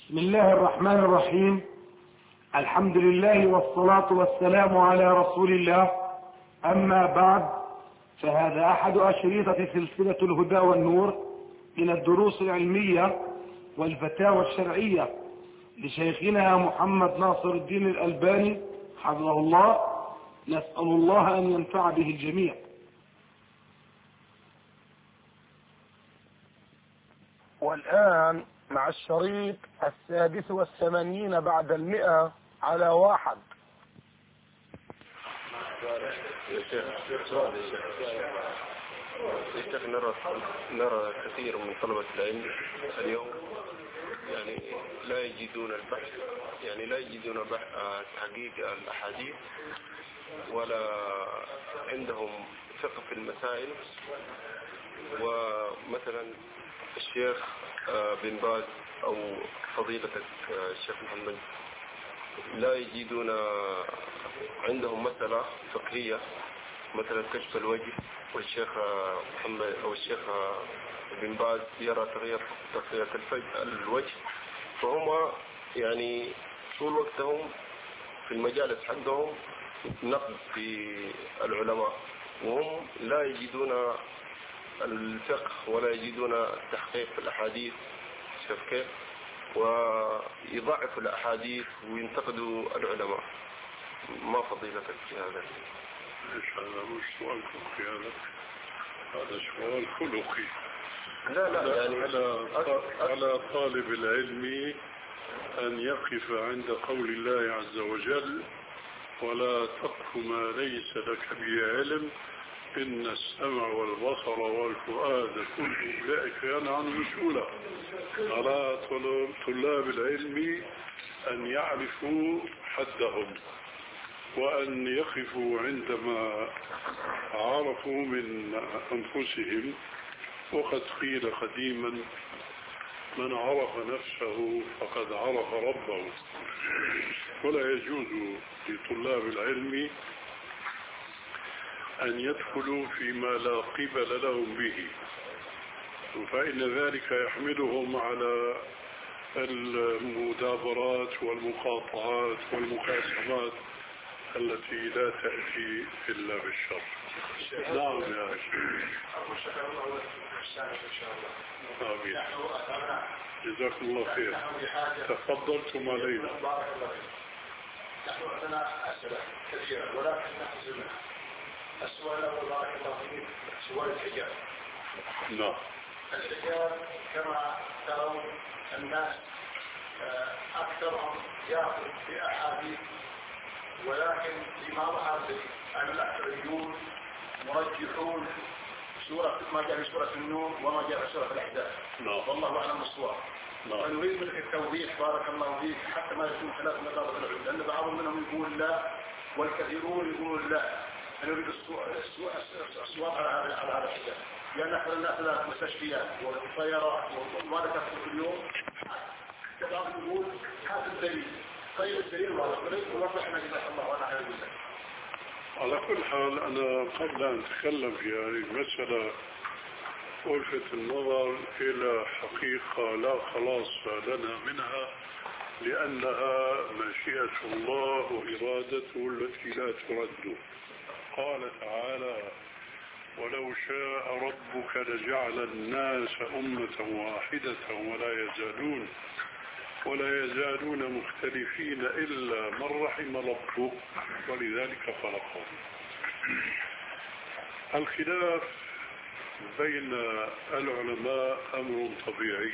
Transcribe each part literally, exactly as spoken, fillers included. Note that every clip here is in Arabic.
بسم الله الرحمن الرحيم. الحمد لله والصلاة والسلام على رسول الله. أما بعد، فهذا أحد أشرطة سلسلة الهدى والنور من الدروس العلمية والفتاوى الشرعية لشيخنا محمد ناصر الدين الألباني حفظه الله. نسأل الله أن ينفع به الجميع. والآن مع الشريط السادس والثمانين بعد المئة على واحد. الشيخ نرى نرى كثير من طلبة العلم اليوم يعني لا يجدون البحث يعني لا يجدون تحقيق الأحاديث ولا عندهم ثقة في المسائل. ومثلا الشيخ بن باز أو فضيلتك الشيخ محمد لا يجدون عندهم مسألة فقهية مثلا كشف الوجه، والشيخ محمد أو الشيخ بن باز يرى تغيير تغيير الوجه، فهم يعني طول وقتهم في المجالس حقهم نقد في العلماء، وهم لا يجدون الفقه ولا يجدون التحقيق في الأحاديث شوف كيف، ويضعفوا الأحاديث وينتقدوا العلماء. ما فضيلتك في هذا؟ إيش هذا مش سؤال فقهي، هذا هذا سؤال خلقي. لا لا يعني على, على طالب العلم أن يقف عند قول الله عز وجل: ولا تقف ما ليس لك به علم إن السمع والبصر والفؤاد كل أولئك كان عنه مسؤولا. على طلاب العلم أن يعرفوا حدهم وأن يقفوا عندما عرفوا من أنفسهم. وقد قيل قديما: من عرف نفسه فقد عرف ربه. ولا يجوز لطلاب العلم أن يدخلوا فيما لا قبل لهم به، فإن ذلك يحملهم على المدابرات والمقاطعات والمقاسمات التي لا تأتي إلا بالشر. نعم يا شيخ. آمين. جزاكم الله خير. تفضلتم علينا. نحن عندنا أسئلة كثيرة ولكن نحن السؤال الأول بارك الله فيك سؤال الحجاب. نعم. الحجاب كما ترون الناس أكثرهم يأخذ في أحاديث، ولكن لما ظهر أن الأكثريون مرجحون سورة ما جاء في سورة النور وما جاء في سورة الأحزاب. نعم. والله أعلم الصواب. فنريد منك التوضيح بارك الله فيك حتى ما يكون خلاف مدارة العلم، لأن بعضهم منهم يقول لا والكثيرون يقولون لا. نريد الصواب على هذا على هذا الحجاب، لأن أكثر الناس لها مستشفيات وطيارات وما ذكرت في اليوم. بعضهم يقول هذا الدليل. طيب الدليل واضح، وليس واضح أن جزاك الله عنه خير جزاك. على كل حال أنا قبل أن أتكلم في هذه المسألة ألفت النظر إلى حقيقة لا خلاص لنا منها، لأنها مشيئة الله وإرادته التي لا ترد. قال تعالى: ولو شاء ربك لجعل الناس أمة واحدة ولا يزالون ولا يزالون مختلفين إلا من رحم ربك ولذلك خلقهم. الخلاف بين العلماء أمر طبيعي،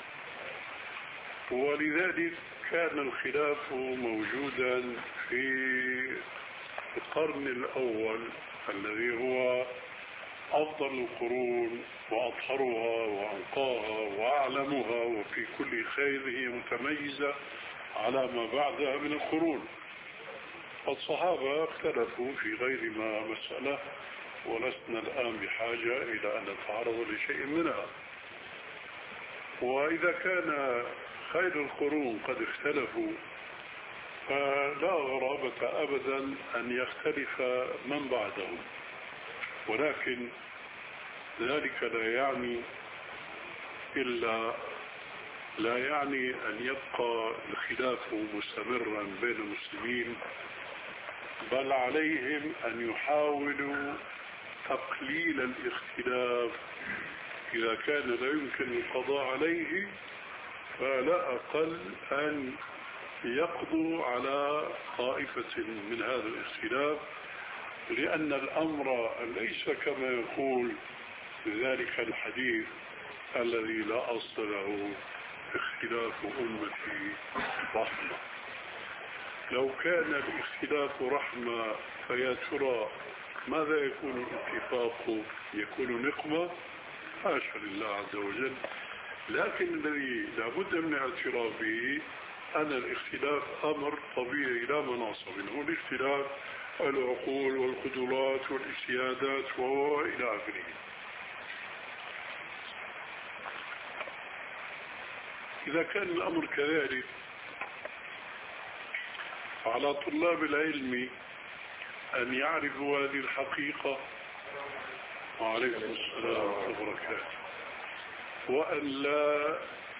ولذلك كان الخلاف موجودا في القرن الأول الذي هو أفضل القرون وأطهرها وأنقاها وأعلمها، وفي كل خير هي متميزة على ما بعدها من القرون. الصحابة اختلفوا في غير ما مسألة، ولسنا الآن بحاجة إلى أن نتعرض لشيء منها. وإذا كان خير القرون قد اختلفوا فلا غرابة أبدا أن يختلف من بعدهم، ولكن ذلك لا يعني إلا لا يعني أن يبقى الخلاف مستمرا بين المسلمين، بل عليهم أن يحاولوا تقليل الاختلاف إذا كان لا يمكن القضاء عليه، فلا أقل أن يقضوا على طائفة من هذا الاختلاف، لأن الأمر ليس كما يقول ذلك الحديث الذي لا أصل له: اختلاف أمتي رحمة. لو كان الاختلاف رحمة فيا ترى ماذا يكون الاتفاق؟ يكون نقمة؟ حاشا لله عز وجل. لكن الذي لابد من الاعتراف به أن الاختلاف أمر طبيعي لا مناص منه، الاختلاف العقول والقدرات والاجتهادات وإلى آخره. إذا كان الأمر كذلك على طلاب العلم أن يعرفوا هذه الحقيقة، وعليكم السلام ورحمة الله وبركاته، وأن لا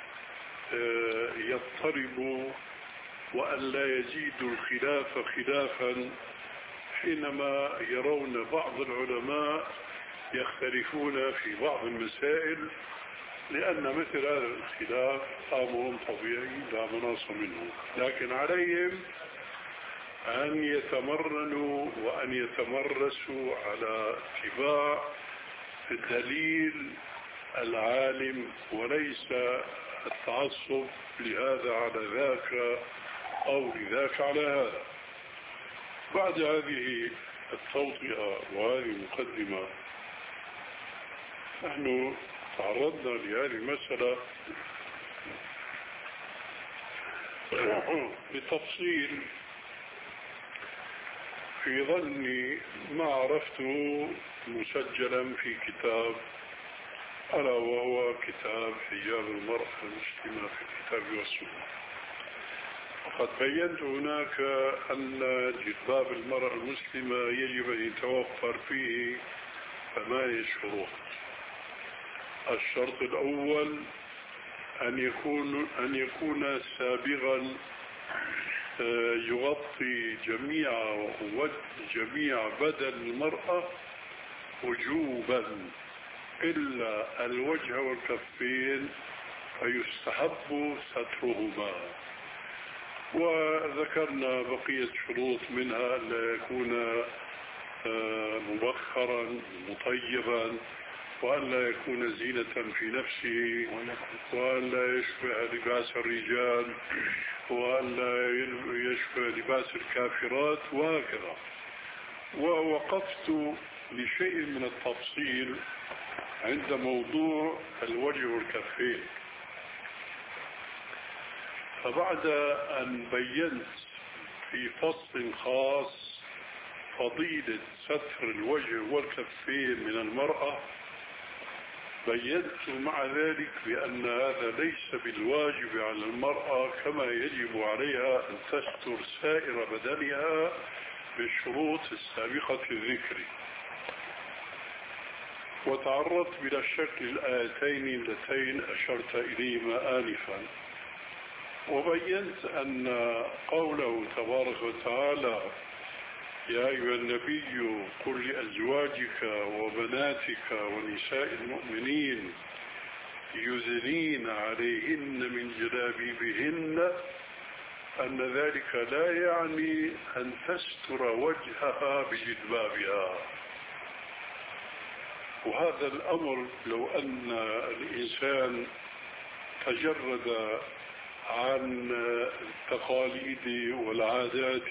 يضطربوا وأن لا يزيدوا الخلاف خلافا حينما يرون بعض العلماء يختلفون في بعض المسائل، لأن مثل هذا الاختلاف أمر طبيعي لا مناص منه. لكن عليهم أن يتمرنوا وأن يتمرسوا على اتباع الدليل العالم، وليس التعصب لهذا على ذاك أو لذاك على هذا. بعد هذه التوطئة وهذه المقدمة، نحن تعرضنا لهذه المسألة بتفصيل في ظني ما عرفته مسجلا في كتاب، ألا وهو كتاب حجاب المرأة المسلمة في الكتاب والسنة. وقد بينت هناك أن جلباب المرأة المسلمة يجب أن يتوفر فيه ثمانية شروط. الشرط الأول أن يكون أن يكون سابغا يغطي جميع جميع بدن المرأة وجوبا إلا الوجه والكفين، فيستحب سترهما. وذكرنا بقية شروط، منها ألا يكون مبخرا مطيبا، وأن لا يكون زينة في نفسه، وأن لا يشبه لباس الرجال، وأن لا يشبه لباس الكافرات، وهكذا. ووقفت لشيء من التفصيل عند موضوع الوجه والكفين. فبعد أن بينت في فصل خاص فضيلة ستر الوجه والكفين من المرأة، بينت مع ذلك بأن هذا ليس بالواجب على المرأة، كما يجب عليها أن تستر سائر بدنها بالشروط السابقة الذكر. وتعرضت بلا شك للآيتين اللتين أشرت إليهما آنفا، وبينت أن قوله تبارك وتعالى: يا أيها النبي قل لأزواجك وبناتك ونساء المؤمنين يدنين عليهن من جلابيبهن، أن ذلك لا يعني أن تستر وجهها بجلبابها. وهذا الأمر لو أن الإنسان تجرد عن التقاليد والعادات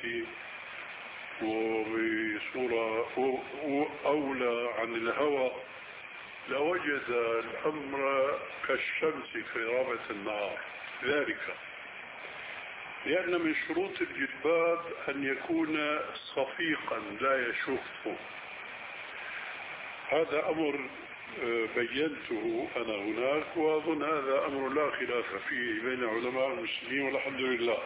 وبصورة أولى عن الهوى، لوجد الأمر كالشمس في رابعة النهار. ذلك لأن من شروط الجلباب أن يكون صفيقا لا يشف. هذا أمر بينته أنا هناك، وأظن هذا أمر لا خلاف فيه بين علماء المسلمين والحمد لله.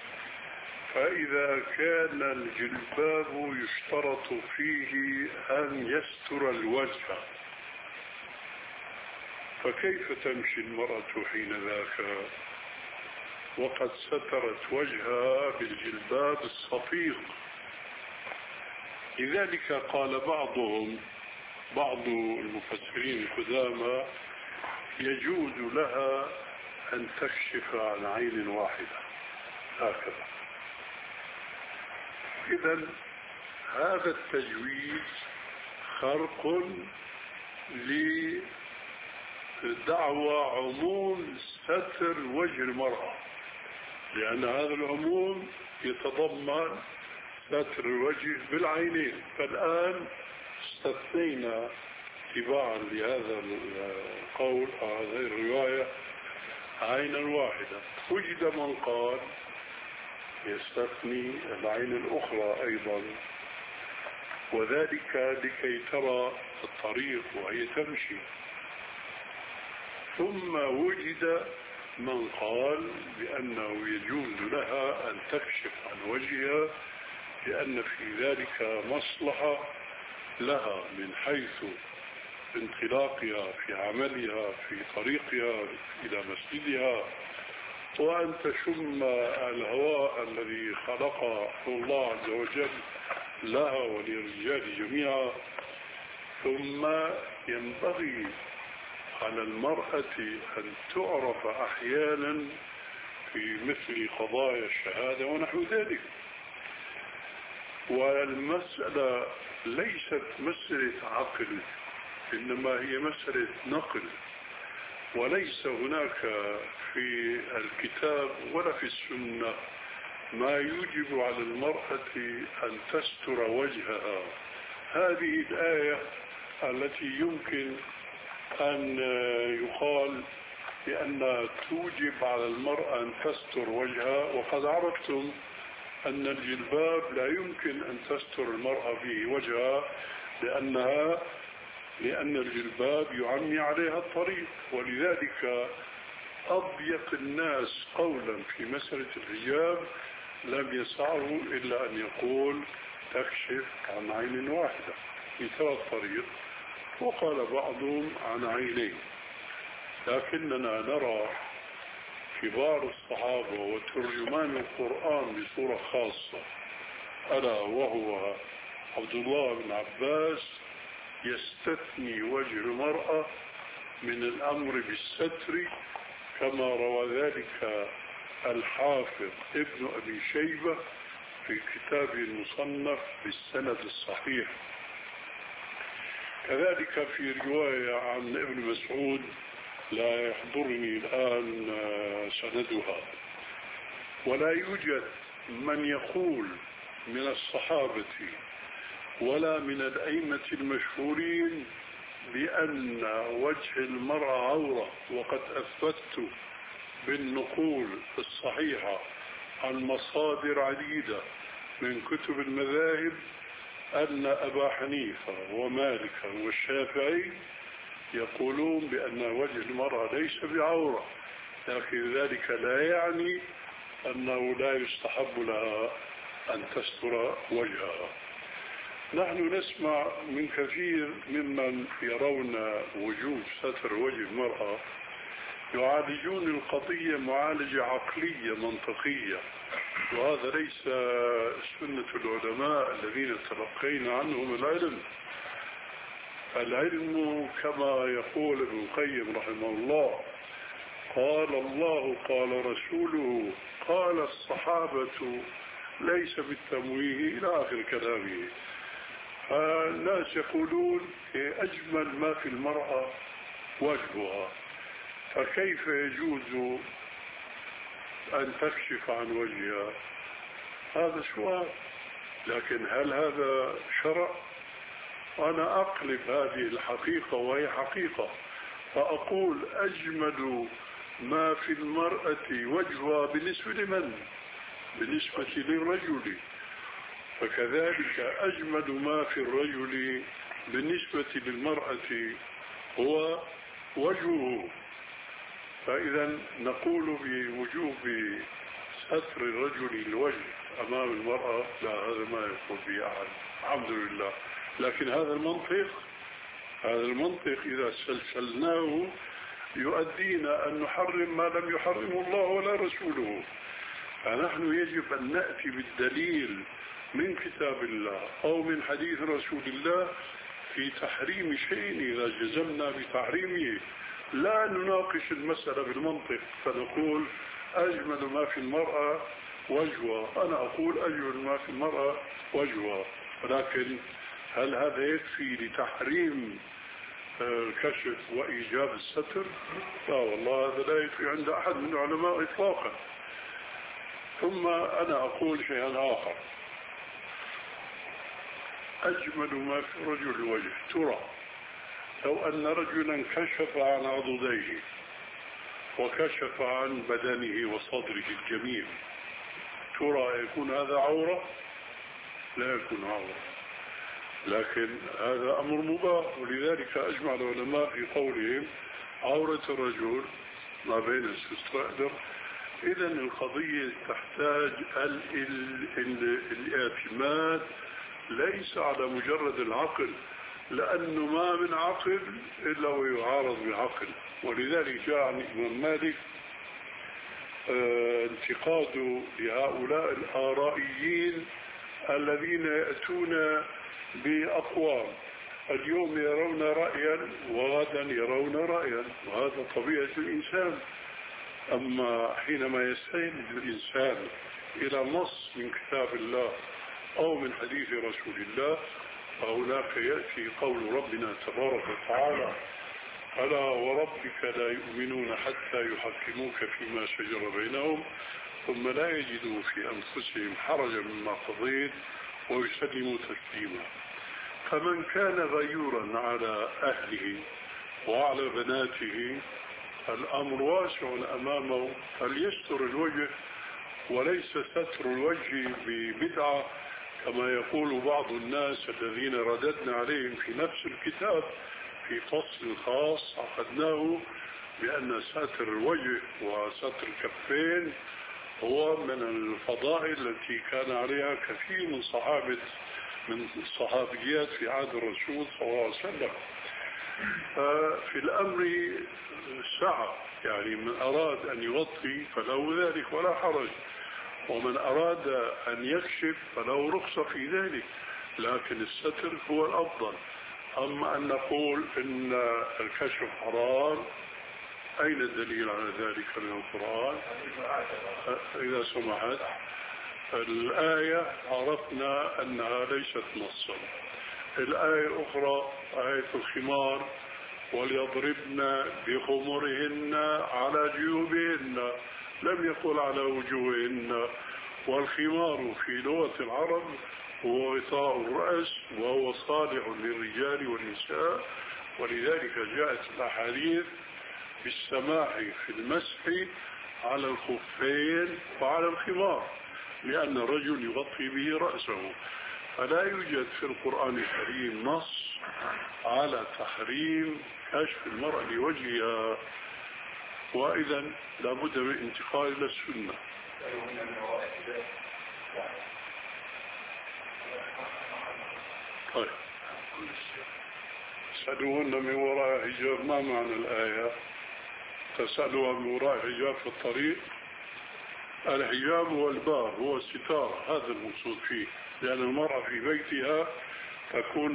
فإذا كان الجلباب يشترط فيه أن يستر الوجه، فكيف تمشي المرأة حين ذاك وقد سترت وجهها بالجلباب الصفيغ؟ لذلك قال بعضهم بعض المفسرين القدامى يجوز لها أن تكشف عن عين واحدة هكذا. إذن هذا التجويز خرق لدعوى عموم ستر وجه المرأة، لأن هذا العموم يتضمن ستر الوجه بالعينين. فالآن استثنينا اتباعا لهذا القول أو هذه الرواية عينا واحدة. وجد من قال يستثني العين الأخرى أيضا، وذلك لكي ترى الطريق وهي تمشي. ثم وجد من قال بأنه يجوز لها أن تكشف عن وجهها لأن في ذلك مصلحة لها من حيث انطلاقها في عملها في طريقها إلى مسجدها، وأن تشم الهواء الذي خلقه الله عز وجل لها وللرجال جميعا. ثم ينبغي على المرأة أن تعرف أحيانا في مثل قضايا الشهادة ونحو ذلك. والمسألة ليست مسألة عقل، إنما هي مسألة نقل، وليس هناك في الكتاب ولا في السنة ما يوجب على المرأة أن تستر وجهها. هذه الآية التي يمكن أن يقال بأن توجب على المرأة أن تستر وجهها، وقد عرفتم أن الجلباب لا يمكن أن تستر المرأة به وجهها لأنها لأن الجلباب يعمي عليها الطريق. ولذلك أضيق الناس قولا في مسألة الحجاب لم يسعه إلا أن يقول تكشف عن عين واحدة في ثلاث طريق، وقال بعضهم عن عينين. لكننا نرى كبار الصحابة وترجمان القرآن بصورة خاصة ألا وهو عبد الله بن عباس يستثني وجه المرأة من الأمر بالستر كما روى ذلك الحافظ ابن أبي شيبة في كتابه المصنف بالسند الصحيح. كذلك في رواية عن ابن مسعود لا يحضرني الآن سندها، ولا يوجد من يقول من الصحابة ولا من الأئمة المشهورين بأن وجه المرأة عورة. وقد أثبت بالنقول الصحيحة عن مصادر عديدة من كتب المذاهب أن أبا حنيفة ومالك والشافعي يقولون بأن وجه المرأة ليس بعورة، لكن ذلك لا يعني أنه لا يستحب لها أن تستر وجهها. نحن نسمع من كثير ممن يرون وجوب ستر وجه المرأة يعالجون القضية معالجة عقلية منطقية، وهذا ليس سنة العلماء الذين تلقينا عنهم العلم. العلم كما يقول ابن القيم رحمه الله قال الله قال رسوله قال الصحابة ليس بالتمويه إلى آخر كلامه. فالناس يقولون أجمل ما في المرأة وجهها، فكيف يجوز أن تكشف عن وجهها؟ هذا سؤال. لكن هل هذا شرع؟ أنا أقلب هذه الحقيقة وهي حقيقة فأقول أجمل ما في المرأة وجهها بالنسبة لمن؟ بالنسبة للرجل. فكذلك أجمل ما في الرجل بالنسبة للمرأة هو وجهه. فإذا نقول بوجوب ستر الرجل الوجه أمام المرأة لا، هذا ما يقول به أحد الحمد لله. لكن هذا المنطق هذا المنطق إذا سلسلناه يؤدينا أن نحرم ما لم يحرمه الله ولا رسوله. فنحن يجب أن نأتي بالدليل من كتاب الله أو من حديث رسول الله في تحريم شيء إذا جزمنا بتحريمه، لا نناقش المسألة بالمنطق فنقول أجمل ما في المرأة وجهها، أنا أقول أجمل ما في المرأة وجهها، ولكن هل هذا يكفي لتحريم الكشف وإيجاب الستر؟ لا والله، هذا لا يكفي عند أحد من العلماء إطلاقا. ثم أنا أقول شيئا آخر، أجمل ما في رجل الوجه، ترى لو أن رجلا كشف عن عضديه وكشف عن بدنه وصدره الجميل، ترى يكون هذا عورة؟ لا يكون عورة، لكن هذا أمر مباح. ولذلك أجمع العلماء في قولهم عورة الرجل ما بين الستر. إذا القضية تحتاج الاعتماد ليس على مجرد العقل، لأنه ما من عقل إلا ويعارض بعقل. ولذلك جاء عن الإمام مالك اه انتقاد لهؤلاء الآرائيين الذين يأتون بأقوام اليوم يرون رأيا وغدا يرون رأيا، وهذا طبيعة الإنسان. أما حينما يستند الإنسان إلى نص من كتاب الله أو من حديث رسول الله، فهناك يأتي قول ربنا تبارك وتعالى: ألا وربك لا يؤمنون حتى يحكموك فيما شجر بينهم ثم لا يجدوا في أنفسهم حرجا مما قضيت ويسلموا تسليما. فمن كان غيورا على أهله وعلى بناته الأمر واسع أمامه، فليستر الوجه، وليس ستر الوجه ببدعة كما يقول بعض الناس الذين رددنا عليهم في نفس الكتاب في فصل خاص عقدناه بأن ستر الوجه وستر الكفين هو من الفضائل التي كان عليها كثير من صحابة من الصحابيات في عهد الرسول صلى الله عليه وسلم. في الأمر سعة، يعني من أراد أن يغطي فله ذلك ولا حرج، ومن أراد أن يكشف فله رخصة في ذلك، لكن الستر هو الأفضل. أما أن نقول إن الكشف حرام، أين الدليل على ذلك من القرآن؟ إذا سمحت، الآية عرفنا أنها ليست نصا. الآية الأخرى آية الخمار: وليضربن بخمرهن على جيوبهن، لم يقل على وجوههن. والخمار في لغة العرب هو غطاء الرأس، وهو صالح للرجال والنساء، ولذلك جاءت الأحاديث بالسماح في المسح على الخفين وعلى الخمار، لأن الرجل يغطي به رأسه. فلا يوجد في القرآن الكريم نص على تحريم كشف المرأة لوجهها، وإذا لابد من انتقال إلى السنة. طيب، تسألوهن من وراء حجاب، ما معنى الآية؟ تسألوها من وراء حجاب في الطريق. الحجاب هو الباب، هو الستار، هذا المقصود فيه، لأن المرأة في بيتها تكون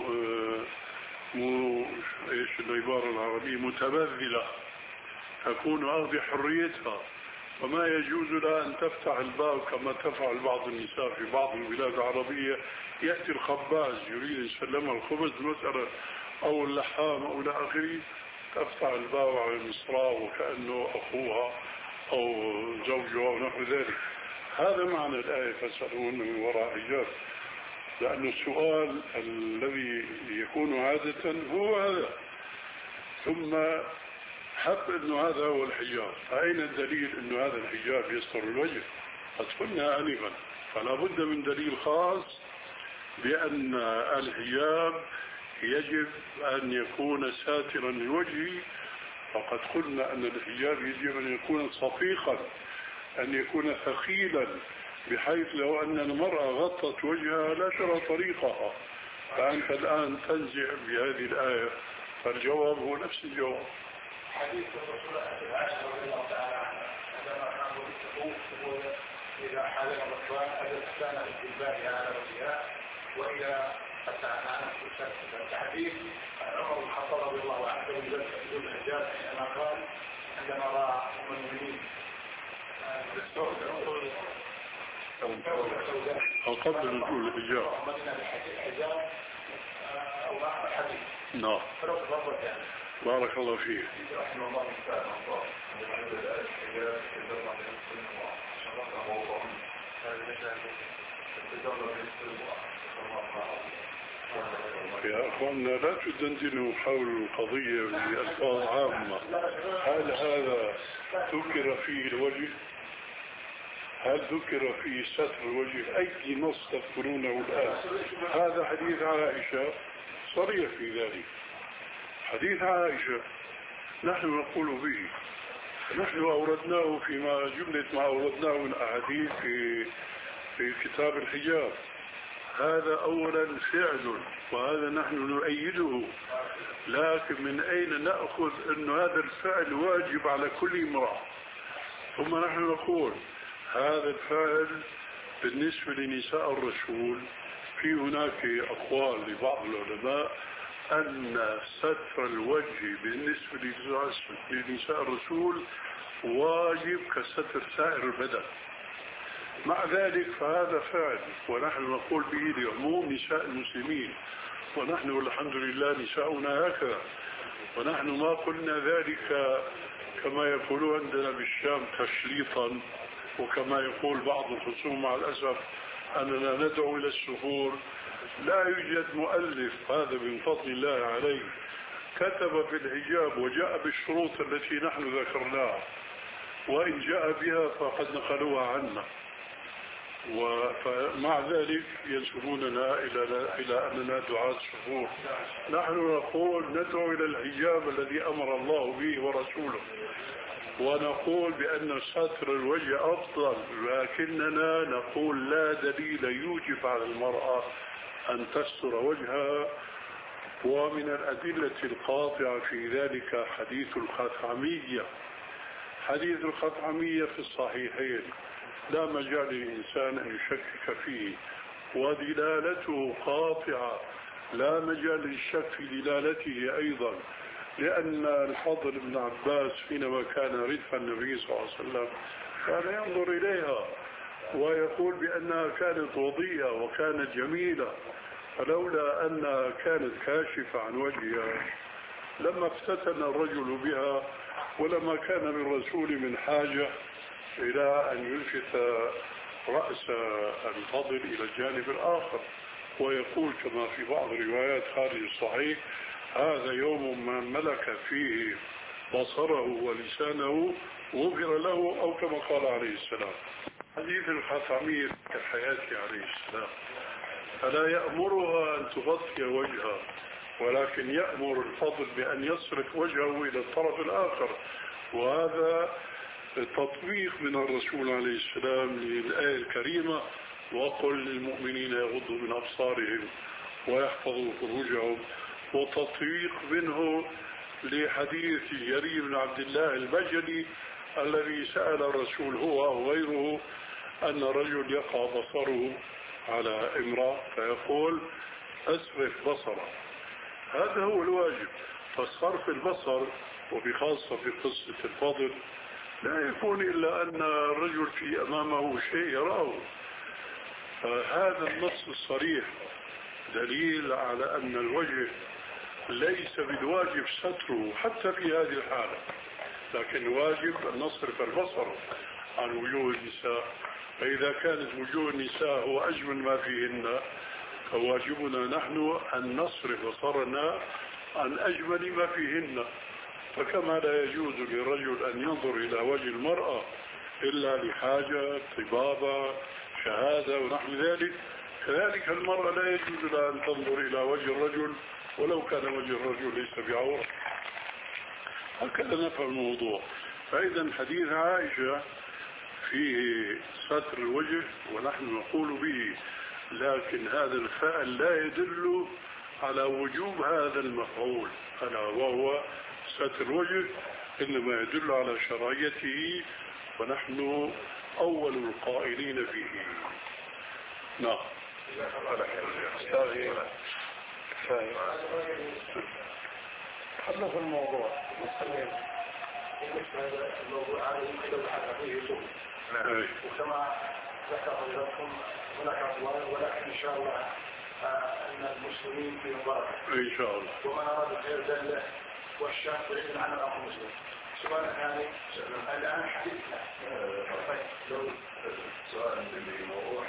مو ايش العبارة العربية متبذلة، تكون أخذ حريتها، وما يجوز لها أن تفتح الباب كما تفعل بعض النساء في بعض البلاد العربية. يأتي الخباز يريد يسلمها الخبز مثلا أو اللحام أو إلى آخره، تفتح الباب على المصراع وكأنه أخوها أو زوجها أو نحو ذلك. هذا معنى الآية: فاسألوهن من وراء حجاب، لأن السؤال الذي يكون عادة هو هذا. ثم حب أنه هذا هو الحجاب، فأين الدليل أنه هذا الحجاب يستر الوجه؟ قد قلنا آنفا، فلا بد من دليل خاص بأن الحجاب يجب أن يكون ساترا للوجه. فقد قلنا أن الحجاب يجب أن يكون صفيقا، أن يكون ثقيلا، بحيث لو أن المرأة غطت وجهها لا ترى طريقها. فأنت الآن تنزع بهذه الآية، فالجواب هو نفس الجواب: حديث الرسول عائشة رضي الله تعالى عنها عندما كانوا بالسقوف يقول إذا حال الركبان أجل كان استجبائها على وجهها وإلى حتى عن الحديث عمر بن الخطاب رضي الله عنه يقول الحجاج حينما قال عندما رأى أم المؤمنين أو قبل نزول الحجاب الحجاب أو مع الحديث نعم بارك الله فيك. رحمه الله تعالى يا أخواننا لا تدندنوا حول القضية بألفاظ عامة. هل هذا ذكر فيه الوجه؟ هل ذكر فيه ستر الوجه؟ أي نص تذكرونه الآن؟ هذا حديث عائشة صريح في ذلك. حديث عائشة نحن نقول به، نحن أوردناه فيما جملة ما أوردناه من أحاديث في في كتاب الحجاب. هذا أولا فعل وهذا نحن نؤيده، لكن من أين نأخذ أن هذا الفعل واجب على كل امرأة؟ ثم نحن نقول هذا الفعل بالنسبة لنساء الرسول في هناك أقوال لبعض العلماء أن ستر الوجه بالنسبة لنساء الرسول واجب كستر سائر البدن. مع ذلك فهذا فعل ونحن نقول به لعموم نساء المسلمين، ونحن والحمد لله نساؤنا هكذا، ونحن ما قلنا ذلك كما يقولون عندنا بالشام تشليطا، وكما يقول بعض الخصوم مع الأسف أننا ندعو إلى السفور. لا يوجد مؤلف هذا من فضل الله عليه كتب في الحجاب وجاء بالشروط التي نحن ذكرناها، وإن جاء بها فقد نقلوها عنا، ومع ذلك ينسبوننا إلى إلى أننا دعاة سفور. نحن نقول ندعو إلى الحجاب الذي أمر الله به ورسوله، ونقول بأن ستر الوجه أفضل، لكننا نقول لا دليل يوجب على المرأة أن تستر وجهها. ومن الأدلة القاطعة في ذلك حديث الخثعمية. حديث الخثعمية في الصحيحين لا مجال للإنسان أن يشكك فيه، ودلالته قاطعة لا مجال للشك في دلالته أيضا، لأن الفضل بن عباس حينما كان ردف النبي صلى الله عليه وسلم كان ينظر إليها ويقول بأنها كانت وضيئة وكانت جميلة، فلولا أنها كانت كاشفة عن وجهها لما افتتن الرجل بها، ولما كان للرسول من حاجة إلى أن يلفت رأس الفضل إلى الجانب الآخر، ويقول كما في بعض الروايات خارج الصحيح هذا يوم من ملك فيه بصره ولسانه غفر له، أو كما قال عليه السلام. حديث الخثعمية كحياته عليه السلام، فلا يأمرها أن تغطي وجهها، ولكن يأمر الفضل بأن يصرف وجهه إلى الطرف الآخر، وهذا تطبيق من الرسول عليه السلام للآية الكريمة وقل للمؤمنين يغضوا من أبصارهم ويحفظوا فروجهم، وتطبيق منه لحديث جرير بن عبد الله البجلي الذي سأل الرسول هو أو غيره أن رجل يقع بصره على امرأة فيقول أسرف بصره. هذا هو الواجب. فصرف البصر وبخاصة في قصة الفضل لا يكون إلا أن الرجل في أمامه شيء يراه. فهذا النص الصريح دليل على أن الوجه ليس بالواجب ستره حتى في هذه الحالة، لكن واجب أن نصرف البصر عن وجوه النساء. فإذا كانت وجوه النساء هو أجمل ما فيهن فواجبنا نحن أن نصرف بصرنا عن أجمل ما فيهن. فكما لا يجوز للرجل أن ينظر إلى وجه المرأة إلا لحاجة طبابة شهادة ونحو ذلك، كذلك المرأة لا يجوز لها أن تنظر إلى وجه الرجل ولو كان وجه الرجل ليس بعورة. هكذا نفهم الموضوع. فإذا حديث عائشة فيه ستر الوجه ونحن نقول به، لكن هذا الفعل لا يدل على وجوب هذا المفعول ألا وهو ستر الوجه. إنما يدل على شرعيته ونحن أول القائلين فيه. نعم. أستاذي خلنا في الموضوع. الموضوع هذا يمكن أن نحدث فيه يوم. وكما ذكر لكم هناك أقوال، ولكن إن شاء الله أن المسلمين في مبارك إن شاء الله، ومن أراد الخير دله والشر بعيد عن الأخ المسلم. سؤال ثاني الآن حديثنا لو سؤال اللي موضوع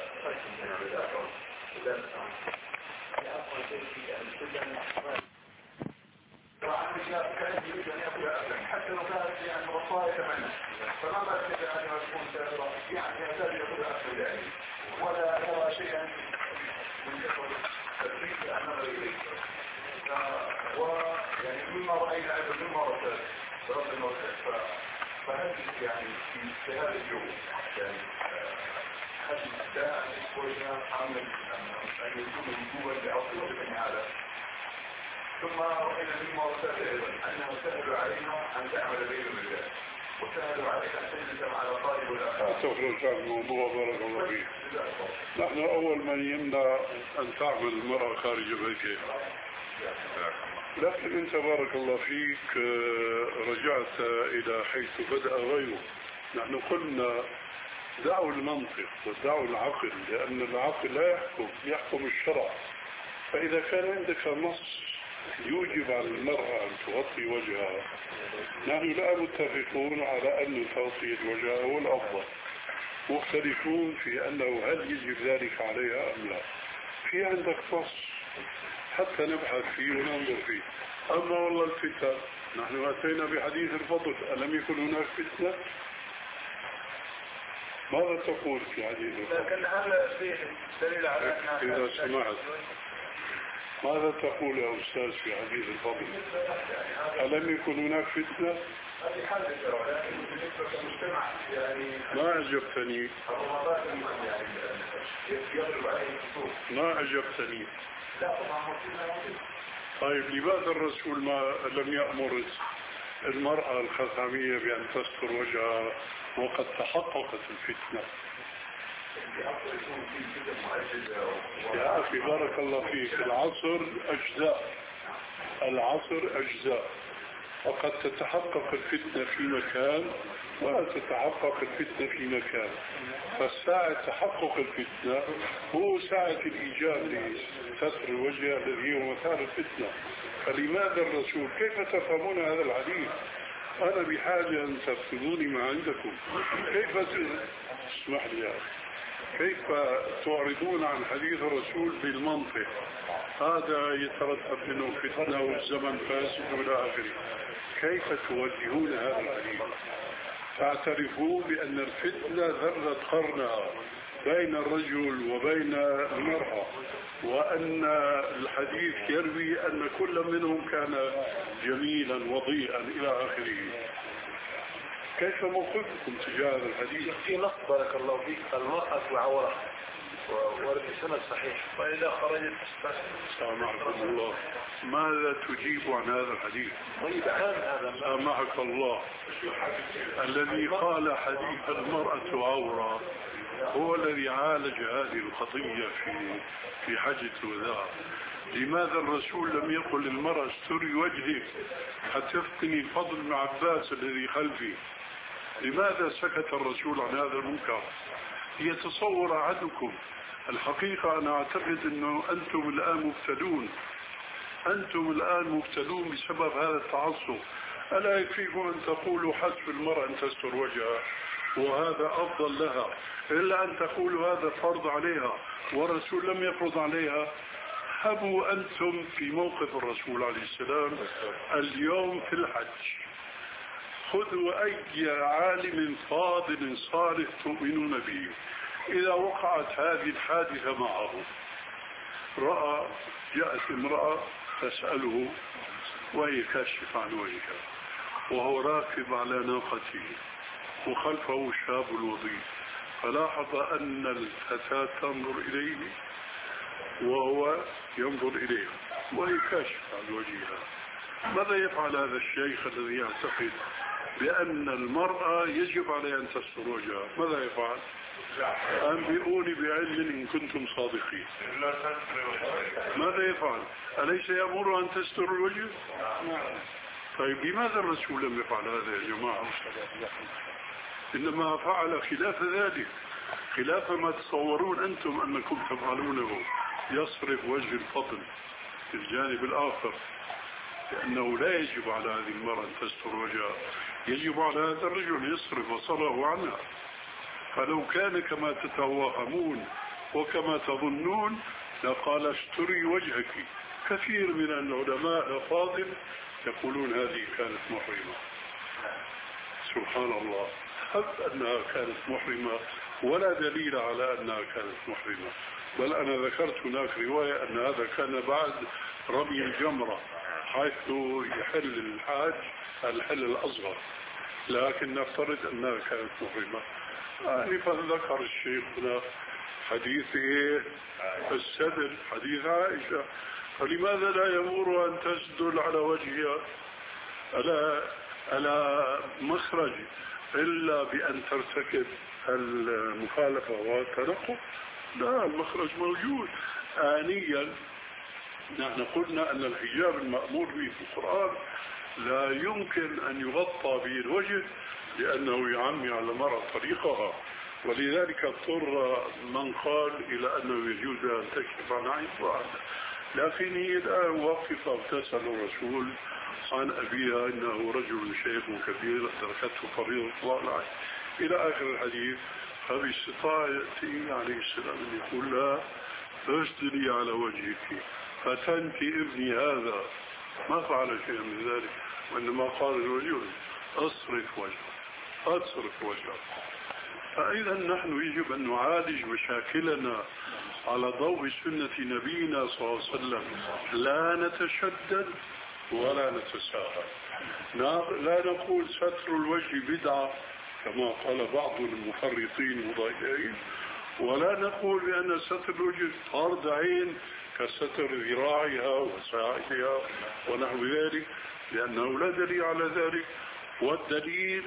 كان يريد أن يأخذ أهلا حتى لو كانت يعني وصايا ثمانية، فما بالك أن يكون سائرا يعني يحتاج يأخذ أهلا يعني ولا يرى شيئا من يقول تدريس أمر إليه. ويعني مما رأينا أيضا مما رأينا برب المرتب، فهل يعني في هذا اليوم يعني هل ده أسبوعنا عمل أن يكون وجوبا لأصل من هذا؟ ثم رأينا مما رأينا أيضا أنه سهل علينا أن تعمل بين الرجال وسهل عليك أن تجلس مع الأطالب والأخوة. تخرج عن الموضوع بارك الله فيك. نحن أول من يمنع أن تعمل المرأة خارج بيتها، لكن أنت بارك الله فيك رجعت إلى حيث بدأ غيره. نحن قلنا دعوا المنطق ودعوا العقل، لأن العقل لا يحكم، يحكم الشرع. فإذا كان عندك نص يوجب على المرأة أن تغطي وجهها، نحن لا متفقون على أن تغطية وجهها هو الأفضل، مختلفون في أنه هل يجب ذلك عليها أم لا. في عندك نص حتى نبحث فيه وننظر فيه. أما والله الفتن، نحن أتينا بحديث الفضل، ألم يكن هناك فتنة؟ ماذا تقول في حديث الفضل؟ لكن هل فيه دليل على أنها إذا سمحت ماذا تقول يا أستاذ في حديث الفضل؟ ألم يكن هناك فتنة؟ هذه حادثة، ولكن بالنسبة للمجتمع يعني ما أجبتني. يعني يغلب عليه الخصوص. ما أجبتني. لا طبعا موجود. طيب لماذا الرسول ما لم يأمر المرأة الخثامية بأن تستر وجهها وقد تحققت الفتنة؟ يا أخي بارك الله فيك، العصر أجزاء، العصر أجزاء، وقد تتحقق الفتنة في مكان ولا تتحقق الفتنة في مكان. فالساعة تحقق الفتنة هو ساعة الإيجاب لستر الوجه الذي هو مثال الفتنة. فلماذا الرسول؟ كيف تفهمون هذا الحديث؟ أنا بحاجة أن تفهموني ما عندكم. كيف اسمح لي يا أخي، كيف تعرضون عن حديث الرسول بالمنطق؟ هذا يترتب منه فتنة والزمن فاسد إلى آخره. كيف توجهون هذا الحديث؟ تعترفون بأن الفتنة ذرت قرنها بين الرجل وبين المرأة، وأن الحديث يروي أن كل منهم كان جميلا وضيئا إلى آخره. كيف موقفكم تجاه هذا الحديث؟ في نص بارك الله فيك المرأة عورة ورد سنة صحيح، فإذا خرجت سامحكم الله، ماذا تجيب عن هذا الحديث؟ طيب هذا سامحك الله، الذي قال حديث المرأة عورة هو الذي عالج هذه القضية في في حجة الوداع. لماذا الرسول لم يقل للمرأة استري وجهك حتى تفتني الفضل بن عباس الذي خلفي؟ لماذا سكت الرسول عن هذا المنكر؟ يتصور أحدكم، الحقيقة أنا أعتقد أنه أنتم الآن مبتلون، أنتم الآن مبتلون بسبب هذا التعصب. ألا يكفيكم أن تقولوا حسب المرأة أن تستر وجهها وهذا أفضل لها، إلا أن تقولوا هذا فرض عليها والرسول لم يفرض عليها؟ هبوا أنتم في موقف الرسول عليه السلام اليوم في الحج. خذوا أي عالم فاضل صالح تؤمنون به، إذا وقعت هذه الحادثة معه، رأى جاءت امرأة تسأله وهي كاشفة عن وجهها وهو راكب على ناقته وخلفه شاب الوضيء، فلاحظ أن الفتاة تنظر إليه وهو ينظر إليها وهي كاشفة عن وجهها، ماذا يفعل هذا الشيخ الذي يعتقد بأن المرأة يجب عليها أن تستر وجهها؟ ماذا يفعل؟ أنبئوني بعلم إن كنتم صادقين. ماذا يفعل؟ أليس يأمر أن تستر الوجه؟ طيب لماذا الرسول لم يفعل هذا يا جماعة؟ إنما فعل خلاف ذلك، خلاف ما تصورون أنتم أنكم تفعلونه. يصرف وجه الفضل في الجانب الآخر، لأنه لا يجب على هذه المرأة أن تستر وجهها، يجب على هذا الرجل يصرف بصره عنها. فلو كان كما تتوهمون وكما تظنون لقال استري وجهك. كثير من العلماء الأفاضل يقولون هذه كانت محرمة. سبحان الله، حتى أنها كانت محرمة ولا دليل على أنها كانت محرمة، بل أنا ذكرت هناك رواية أن هذا كان بعد رمي الجمرة، حيث يحل الحاج الحل الأصغر، لكن نفترض أنها كانت محرمة. يعني فذكر الشيخ هنا حديث السدل، حديث عائشة، فلماذا لا يأمر أن تسدل على وجهها؟ ألا, ألا مخرج إلا بأن ترتكب المخالفة والتنقض؟ لا، المخرج موجود. آنيا نحن قلنا أن الحجاب المأمور به في القرآن لا يمكن أن يغطى به الوجه لأنه يعمي على المرأة طريقها، ولذلك اضطر من قال إلى أنه يجوز أن تكشف عن عين واحدة. لكن هي الآن واقفة تسأل الرسول عن أبيها إنه رجل شيخ كبير تركته فريضة الله العين إلى آخر الحديث. فباستطاعته عليه السلام أن يقول لها اسدلي على وجهك، فتنتي ابني هذا ما فعل شيئا من ذلك، وإنما قال الرجل اصرف وجهك اصرف وجهك. فإذا نحن يجب أن نعالج مشاكلنا على ضوء سنة نبينا صلى الله عليه وسلم، لا نتشدد ولا نتساهل. لا نقول ستر الوجه بدعة كما قال بعض المفرطين المضايقين، ولا نقول بأن ستر الوجه فرض عين كستر ذراعها وساعدها ونحو ذلك، لأنه لا دليل على ذلك. والدليل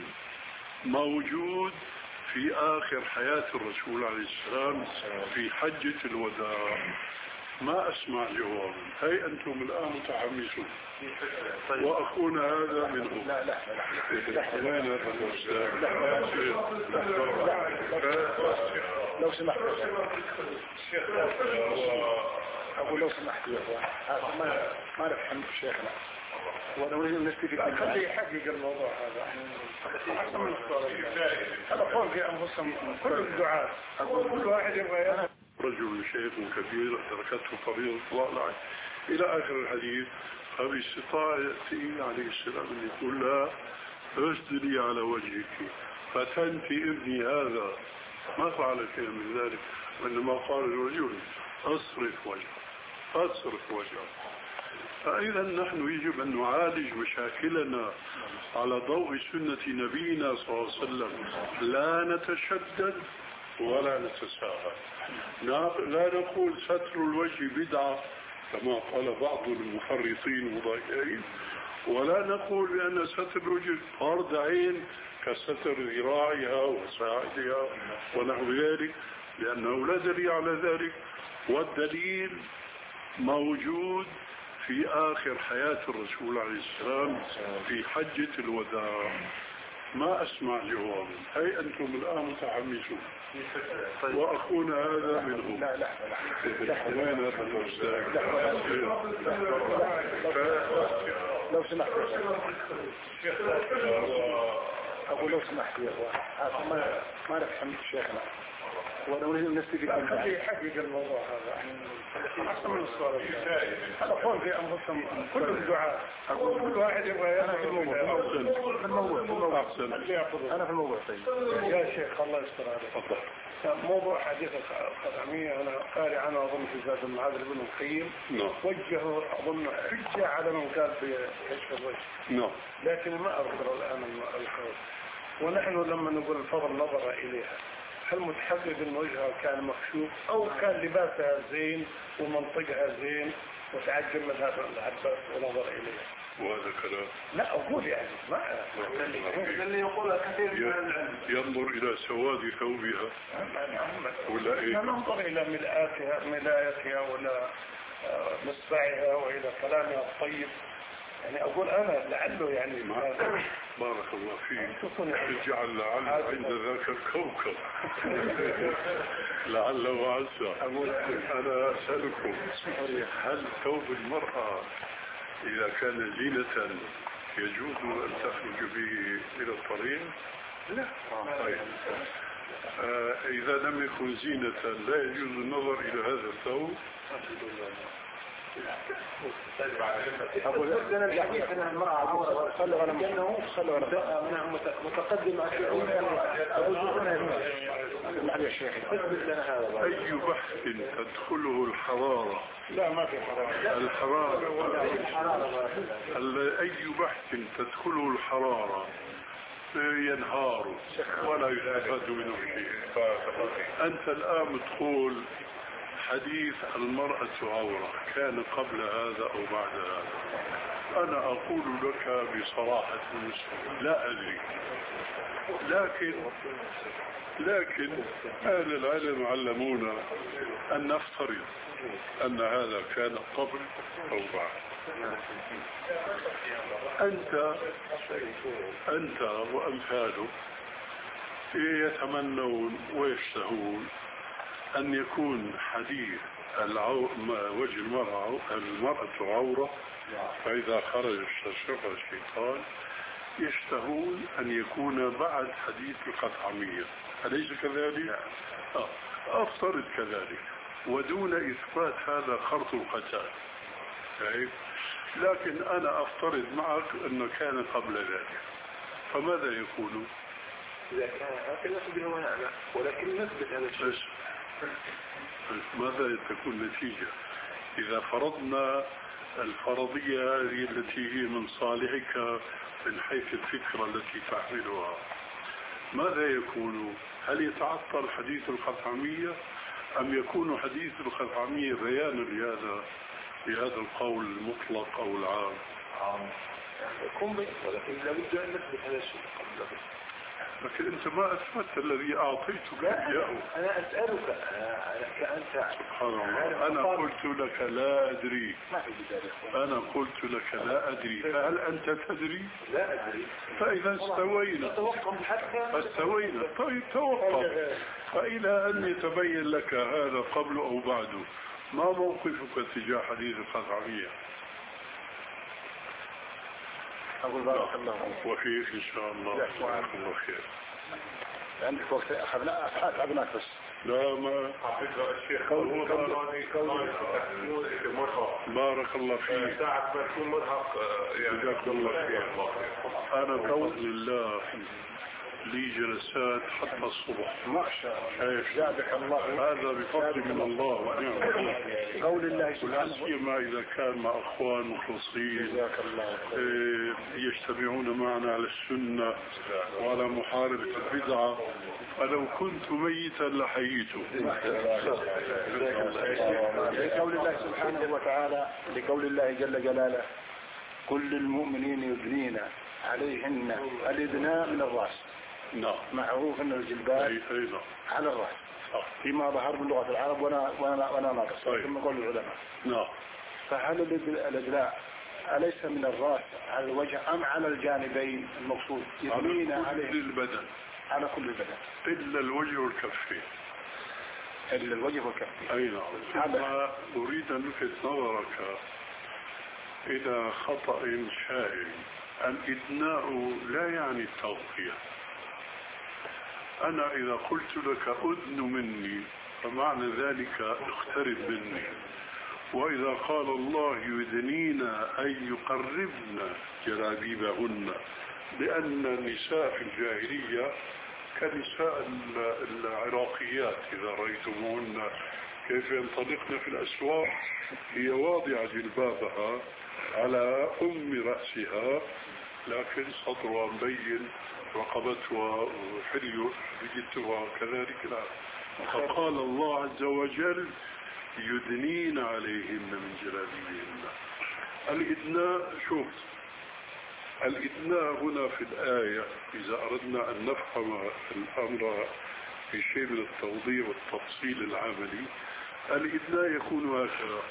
موجود في آخر حياة الرسول عليه السلام في حجة الوداع. ما أسمع جوابا. هي أنتم الآن متحمسون وأخونا هذا منهم. لا لا لا لو سمحت أقول لو سمحت يا أخوان ما ما نفهم شيخنا وأنا أريد أن نستفيد منه. خليه يحقق الموضوع هذا. أحسن من الصورة. هذا قول في أنفسهم كل الدعاء، كل واحد يبغى رجل شيخ كبير تركته فريضة الله العين إلى آخر الحديث. فباستطاعته عليه السلام أن يقول لها اسدلي على وجهك، فتنتي ابني هذا ما فعل شيئا من ذلك، وإنما قال الرجل اصرف وجهك اصرف وجهك. فإذا نحن يجب أن نعالج مشاكلنا على ضوء سنة نبينا صلى الله عليه وسلم، لا نتشدد ولا نتساهل. لا نقول ستر الوجه بدعة كما قال بعض المفرطين المضايقين، ولا نقول بأن ستر الوجه فرض عين كستر ذراعها وساعدها ونحو ذلك، لأنه لا دليل على ذلك. والدليل موجود في آخر حياة الرسول عليه السلام في حجة الوداع. ما أسمع جوابا. هي أنتم الآن متحمسون وأخونا هذا منهم. لا لا وين هذا الأستاذ؟ لو سمحت أقول لو سمحت يا أخوان ما ما نفهم شيخنا وأنا أريد أن نستفيد منه. خليه يحقق الموضوع هذا. أحسن من الصورة. هذا قول في أنفسهم كل الدعاء، كل واحد يبغى أنا في الموضوع. في الموضوع في الموضوع أحسن. أنا في الموضوع. طيب يا شيخ الله يستر عليك. تفضل. موضوع حديث القدمية أنا قارئ عنه أظن في زاد المعاد بن القيم. نعم. وجهه أظن حجة على من قال بكشف الوجه. نعم. لكن ما أذكر الآن القول. ونحن لما نقول الفضل نظر إليها، هل متحقق ان وجهها كان مكشوف او كان لباسها زين ومنطقها زين وتعجب من هذا العباس ونظر اليها؟ وهذا كلام لا أقول يعني ما اللي يقول كثير من العلم ينظر إلى سواد ثوبها ولا إيه؟ لا ننظر إلى ملاءتها ملايتها ولا مصبعها وإلى كلامها الطيب. يعني أقول أنا لعله يعني بارك الله فيك اجعل لعل عند ذاك الكوكب لعل وعسى. أنا أسألكم هل ثوب المرأة إذا كان زينة يجوز أن تخرج به إلى الطريق؟ لا. طيب. آه إذا لم يكن زينة لا يجوز النظر إلى هذا الثوب؟ أقول لك أنا الحديث أن المرأة عورة صلوا على كأنه صلوا على نعم متقدم أي بحث تدخله الحرارة؟ لا ما في حرارة. الحرارة أي بحث تدخله الحرارة ينهار ولا يستفاد منه شيء. أنت الآن تقول حديث المرأة عورة كان قبل هذا أو بعد هذا. أنا أقول لك بصراحة لا أدري، لكن لكن أهل العلم علمونا أن نفترض أن هذا كان قبل أو بعد. أنت أنت وأمثالك يتمنون ويشتهون أن يكون حديث العو... وجه المرأة المرأة عورة، فإذا خرج استشرفها الشيطان. يشتهون أن يكون بعد حديث القطعمية، أليس كذلك؟ آه. أفترض كذلك ودون إثبات هذا خرط القتال، لكن أنا أفترض معك أنه كان قبل ذلك، فماذا يكون؟ إذا كان هكذا نسبه ونعمة، ولكن نثبت هذا الشيء. ماذا تكون النتيجة إذا فرضنا الفرضية هذه التي هي من صالحك من حيث الفكرة التي تحملها؟ ماذا يكون؟ هل يتعطل حديث الخثعمية أم يكون حديث الخثعمية بيانا لهذا لهذا القول المطلق أو العام؟ يكون بيان، ولكن لابد أن نثبت هذا الشيء قبل. لكن أنت ما أثبت الذي أعطيتك إياه. أنا أسألك كأنت. سبحان الله. أنا قلت لك لا أدري. أنا قلت لك لا أدري، فهل أنت تدري؟ لا أدري. فإذا استوينا استوينا طيب توقف. فإلى أن يتبين لك هذا قبل أو بعد، ما موقفك تجاه حديث الخثعمية؟ أقول بارك الله وفيك إن شاء الله. بارك الله خير. عندك وقت أخذنا أتعبناك بس. لا ما الشيخ بارك الله فيك. ساعة ما تكون مرهق جزاك الله خير. أنا بفضل الله لي جلسات حتى الصبح. ما شاء الله. جزاك الله. هذا بفضل من الله ونعمه. قول الله سبحانه سيما إذا كان مع أخوان مخلصين جزاك الله يجتمعون معنا على السنة وعلى محاربة البدعة. فلو كنت ميتا لحييته. لقول الله سبحانه وتعالى، لقول الله جل جلاله: كل المؤمنين يدنين عليهن الإدناء من الرأس. نعم. معروف أن الجلباب على الرأس فيما ظهر من لغة العرب وانا وانا وانا ناقص ثم قول العلماء. نعم. فهل الإدناء أليس من الرأس على الوجه أم على الجانبين المقصود؟ يدنين على كل البدن. على كل البدن إلا الوجه والكفين. إلا الوجه والكفين. أي نعم. ثم أريد أن ألفت نظرك إلى خطأ شائع. الإدناء لا يعني التغطية. أنا إذا قلت لك أدن مني فمعنى ذلك اقترب مني. وإذا قال الله يدنين أي يقربن جلابيبهن، لأن النساء في الجاهلية كنساء العراقيات إذا رأيتموهن كيف ينطلقن في الأسواق، هي واضعة جلبابها على أم رأسها لكن صدرها مبين، رقبتها وحلي بجتها كذلك. لا. فقال الله عز وجل يدنين عليهن من جلابيبهن. الإدناء شوف الإدناء هنا في الآية إذا أردنا أن نفهم الأمر في شيء من التوضيح والتفصيل العملي، الإدناء يكون هكذا،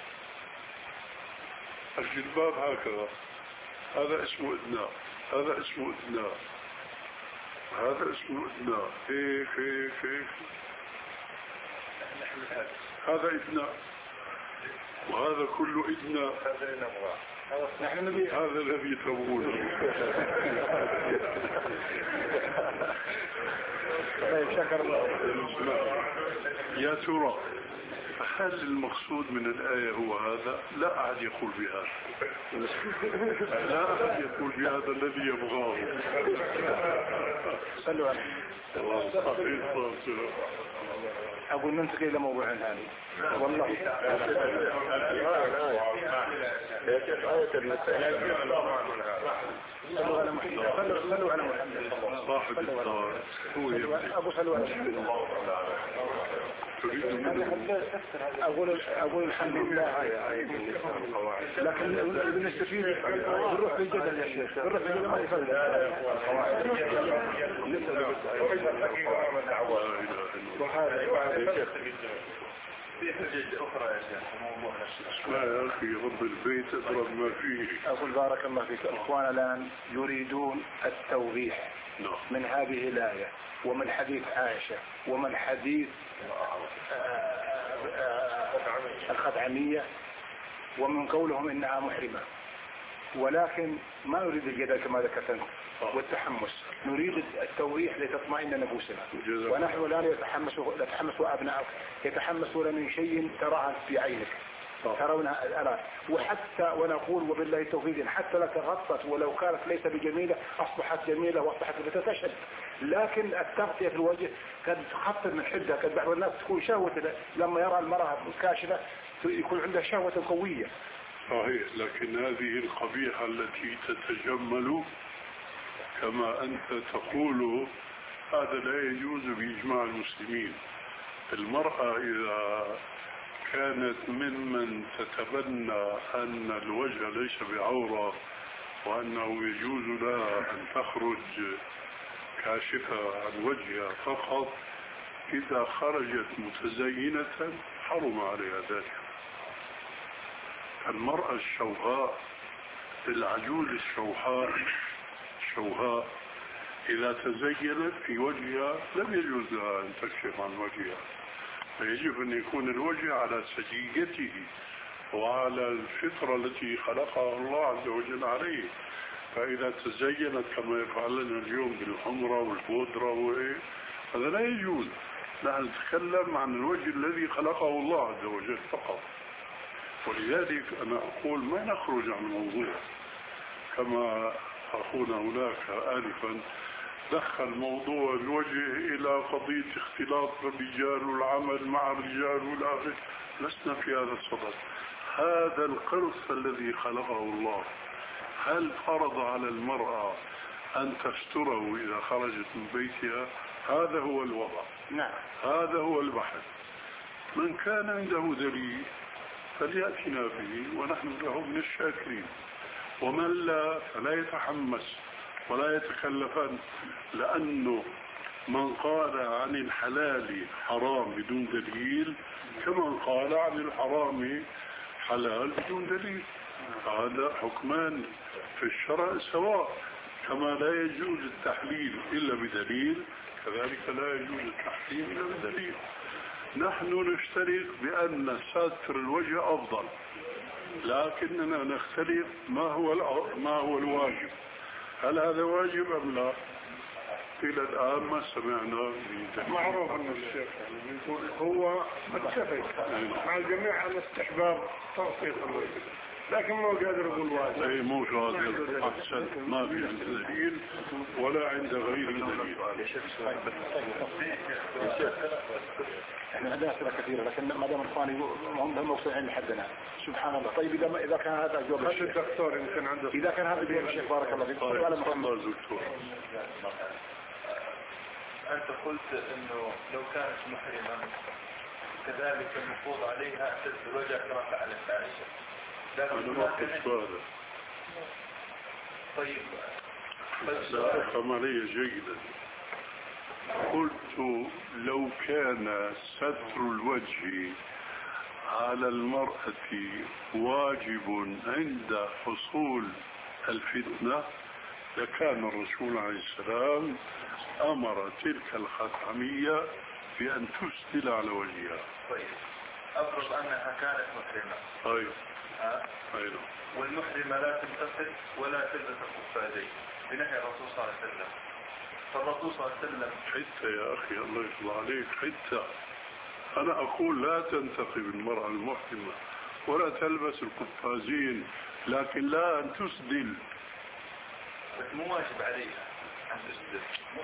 الجلباب هكذا، هذا اسمه إدناء، هذا اسمه إدناء، هذا اسمه إدناء، هيك هيك هيك، هذا إدناء، وهذا كله إدناء، هذا الذي تبغونه. يا ترى هل المقصود من الآية هو هذا؟ لا أحد يقول بهذا، لا أحد يقول بهذا الذي يبغاه. صلوا أقول ننتقل إلى موضوع ثاني. والله آية المسألة صلوا على محمد، صلوا على محمد صاحب الدار هو يبدأ. أبو صلوا على محمد. أقول أقول الحمد لله، لكن بنستفيد بنروح في الجدل يا شيخ، بنروح في الجدل ما يفرق. في حجج أخرى يا شيخ موضوع لا يا أخي رب البيت أضرب ما فيه. أقول بارك الله فيك. إخوانا الآن يريدون التوضيح من هذه الآية ومن حديث عائشة ومن حديث الخدعمية ومن قولهم إنها محرمة، ولكن ما نريد الجدل كما ذكرت والتحمس، نريد التوضيح لتطمئن نفوسنا. ونحن لا نتحمس نتحمس وأبنائك يتحمسون من شيء تراه في عينك ترونها الآن، وحتى ونقول وبالله التوفيق حتى لو تغطت ولو كانت ليس بجميلة أصبحت جميلة وأصبحت بتتشهد، لكن التغطية في الوجه قد تخفف من حدة. قد بعض الناس تكون شهوة لما يرى المرأة كاشفة يكون عندها شهوة قوية. صحيح، لكن هذه القبيحة التي تتجمل كما أنت تقول هذا لا يجوز بإجماع المسلمين. المرأة إذا كانت ممن تتبنى أن الوجه ليس بعورة وأنه يجوز لها أن تخرج كاشفة عن وجهها فقط، إذا خرجت متزينة حرم عليها ذلك. المرأة الشوهاء العجوز الشوهاء الشوهاء إذا تزينت في وجهها لم يجوز لها أن تكشف عن وجهها، فيجب أن يكون الوجه على سجيته وعلى الفطرة التي خلقها الله عز وجل عليه. فإذا تزينت كما يفعلنا اليوم بالحمرة والبودرة وإيه، هذا لا يجوز. نحن نتكلم عن الوجه الذي خلقه الله عز وجل فقط. ولذلك أنا أقول ما نخرج عن الموضوع كما أخونا هناك آلفا دخل موضوع الوجه إلى قضية اختلاط الرجال والعمل مع الرجال والآخر. لسنا في هذا الصدد. هذا القرص الذي خلقه الله هل فرض على المرأة أن تستره إذا خرجت من بيتها؟ هذا هو الوضع. نعم. هذا هو البحث. من كان عنده دليل فليأتنا به ونحن له من الشاكرين، ومن لا فلا يتحمس ولا يتكلفن، لأنه من قال عن الحلال حرام بدون دليل كمن قال عن الحرام حلال بدون دليل. هذا حكمان في الشرع سواء، كما لا يجوز التحليل إلا بدليل كذلك لا يجوز التحريم إلا بدليل. نحن نشترك بأن ستر الوجه أفضل، لكننا نختلف ما هو ما هو الواجب. هل هذا واجب أم لا؟ إلى الآن ما سمعنا. معروف أن الشيخ يقول هو متفق مع الجميع على استحباب تغطية الوجه، لكن مو قادر يقول واجب. أي مو قادر. أحسنت، ما في عند دليل ولا عند غير دليل. احنا عندنا أسئلة كثيرة لكن ما دام الإخوان هم موصلين لحدنا. سبحان الله. طيب إذا إذا كان هذا جواب الشيخ الدكتور يمكن عنده إذا كان هذا جواب الشيخ بارك الله فيك. تفضل دكتور. أنت قلت إنه لو كانت محرمة كذلك المفروض عليها أن تسد الوجه كما فعلت عائشة. أنا ما قلت هذا. طيب لا أفهم علي جيدا. قلت لو كان ستر الوجه على المرأة واجب عند حصول الفتنة لكان الرسول عليه السلام أمر تلك الخثعمية بأن تسدل على وجهها. طيب أفرض أنها كانت محرمة. أيوة. ها؟ أيوة. والمحرمة لا تنتصر ولا تلبس القفازين بنهي الرسول صلى الله عليه وسلم. فالرسول صلى الله عليه وسلم حتى يا أخي الله يطلع عليك حتى أنا أقول لا تنتقب المرأة المحرمة ولا تلبس القفازين لكن لا أن تسدل. بس مو واجب عليها أن تسدل.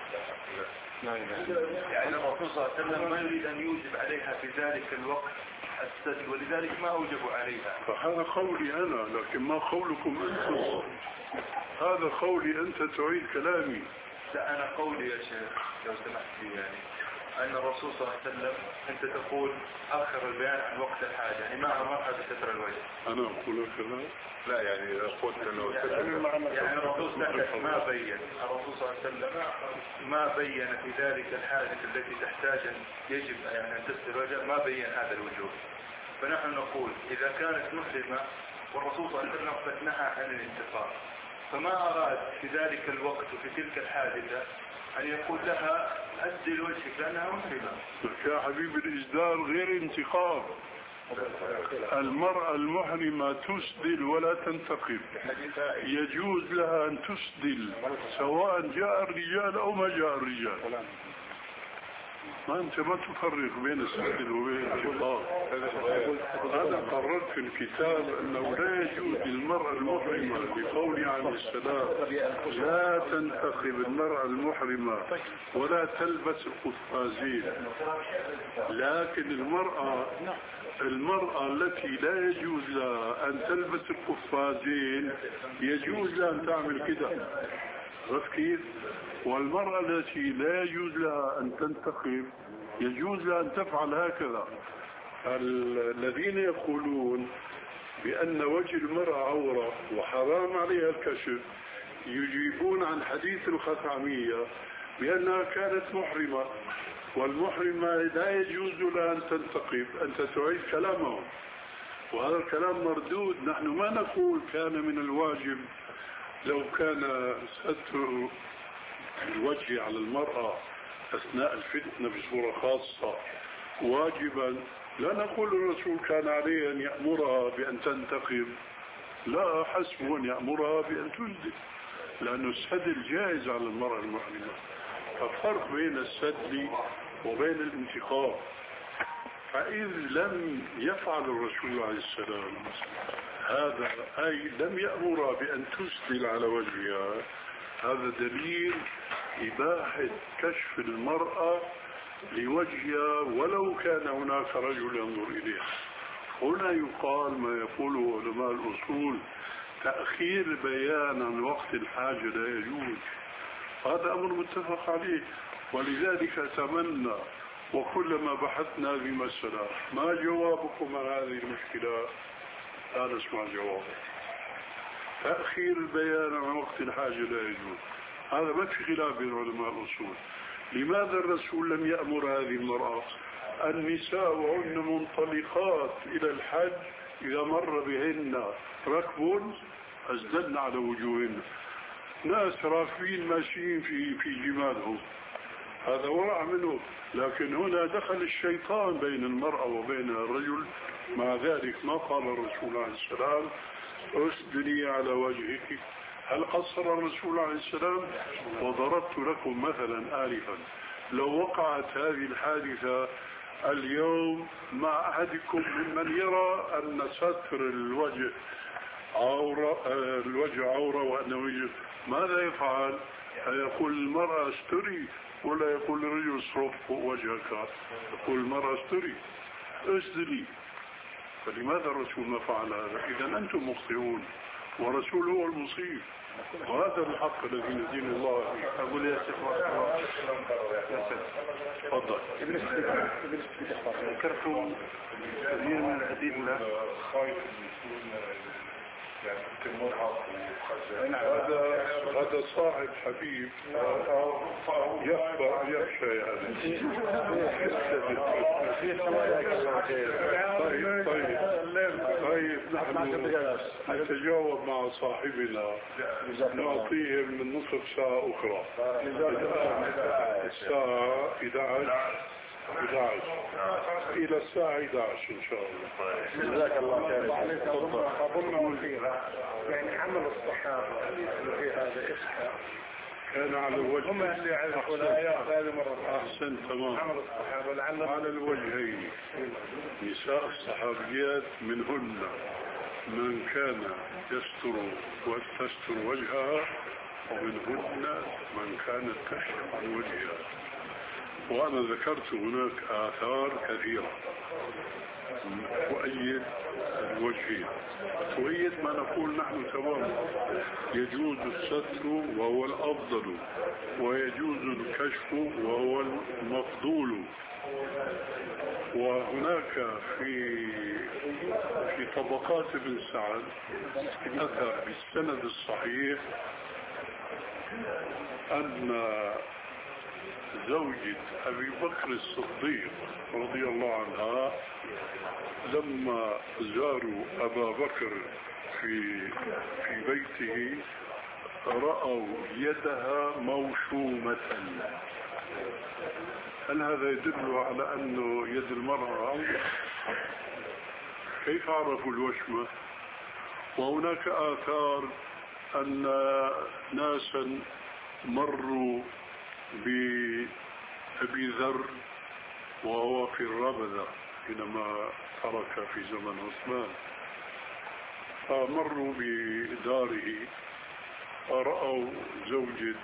يعني الرسول صلى الله عليه وسلم ما يريد أن يوجب عليها في ذلك الوقت السدل ولذلك ما أوجبوا عليها. فهذا قولي أنا لكن ما قولكم أنتم. هذا قولي أنت تعيد كلامي. لا أنا قولي يا شيخ لو سمحت لي يعني أن الرسول صلى الله عليه وسلم أنت تقول أخر البيان عن وقت الحاجة يعني ما أمرها بستر الوجه. أنا أقول كذا؟ لا يعني قلت أنه يعني الرسول سكت ما بين. الرسول صلى الله عليه وسلم ما بين في ذلك الحادث التي تحتاج يجب يعني أن تستر الوجه ما بين هذا الوجوب. فنحن نقول إذا كانت محرمة والرسول صلى الله عليه وسلم قد نهى عن الانتقام فما أراد في ذلك الوقت وفي تلك الحادثة أن يقول لها أسدل وجهك لأنها محرمة. يا حبيبي الإسدال غير انتقام. المرأة المحرمة تسدل ولا تنتقب. يجوز لها أن تسدل سواء جاء الرجال أو ما جاء الرجال. ما أنت ما تفرق بين السدل وبين الانتقام. أنا قررت في الكتاب أنه لا يجوز للمرأة المحرمة بقول عليه السلام لا تنتقب المرأة المحرمة ولا تلبس القفازين. لكن المرأة المرأة التي لا يجوز لها أن تلبس القفازين يجوز لها أن تعمل كده. عرفت كيف؟ والمرأة التي لا يجوز لها أن تنتقب يجوز لها أن تفعل هكذا. الذين يقولون بأن وجه المرأة عورة وحرام عليها الكشف يجيبون عن حديث الخثعمية بأنها كانت محرمة والمحرمة لا يجوز لها أن تنتقب. أنت تعيد كلامهم وهذا الكلام مردود. نحن ما نقول كان من الواجب لو كان ستر الوجه على المرأة أثناء الفتنة بصورة خاصة واجبا لا نقول الرسول كان عليه أن يأمرها بأن تنتقب. لا حسب أن يأمرها بأن تسدل لأن السدل جائز على المرأة المحرمة. ففرق بين السدل وبين الانتقام. فإذ لم يفعل الرسول عليه السلام هذا أي لم يأمرها بأن تسدل على وجهها هذا دليل إباحة كشف المرأة لوجهها ولو كان هناك رجل ينظر إليها. هنا يقال ما يقوله علماء الأصول تأخير بيان عن وقت الحاجة لا يجوز. هذا أمر متفق عليه ولذلك أتمنى وكلما بحثنا في مسألة ما جوابكم عن هذه المشكلة لا نسمع جوابه. تأخير البيان عن وقت الحاجة لا يجوز. هذا ما في خلاف بين علماء الأصول. لماذا الرسول لم يأمر هذه المرأة؟ النساء وهن منطلقات إلى الحج إذا مر بهن ركب أسدلن على وجوهن. ناس راكبين ماشيين في في جمالهم هذا ورع منه. لكن هنا دخل الشيطان بين المرأة وبين الرجل. مع ذلك ما قال الرسول عليه السلام اسدلي على وجهك. هل قصر الرسول عليه السلام؟ وضربت لكم مثلا آلفا لو وقعت هذه الحادثة اليوم مع أحدكم ممن يرى أن ستر الوجه عورة الوجه عورة وأنه يجب ماذا يفعل؟ يقول المرأة استري ولا يقول الرجل اصرف وجهك؟ يقول المرأة استري اسدلي. فلماذا الرسول ما فعل هذا؟ إذا أنتم مخطئون ورسول هو المصيب وهذا الحق الذي ندين الله. أقول يا شيخ تفضل. ابن ذكرتم كثير من الأدلة يعني كنت مرهق وخزان. هذا هذا صاحب حبيب يخفى يخشى يعني. طيب طيب طيب نحن نتجاوب مع صاحبنا نعطيه من نصف ساعة أخرى. الساعة إحدى عشر إحدى عشر إلى الساعة إحدى عشر إن شاء الله. جزاك الله خير. أظن فيها يعني عمل الصحابة في هذا إسحاق كان على الوجه هم اللي يعرفوا الآيات هذه مرة. أحسن تمام. عمل الصحابة لعل على الوجهين. نساء الصحابيات منهن من كان يستر وتستر وجهها ومنهن من كانت تكشف عن وجهها. وأنا ذكرت هناك آثار كثيرة تؤيد الوجهين، تؤيد ما نقول نحن تماما. يجوز الستر وهو الأفضل، ويجوز الكشف وهو المفضول. وهناك في في طبقات ابن سعد أتى بالسند الصحيح أن زوجة أبي بكر الصديق رضي الله عنها لما زاروا أبا بكر في في بيته رأوا يدها موشومة. هل هذا يدل على أنه يد المرأة عورة؟ كيف عرفوا الوشمة؟ وهناك آثار أن ناسا مروا بأبي ذر وهو في الربذة حينما ترك في زمن عثمان، فمروا بداره فرأوا زوجة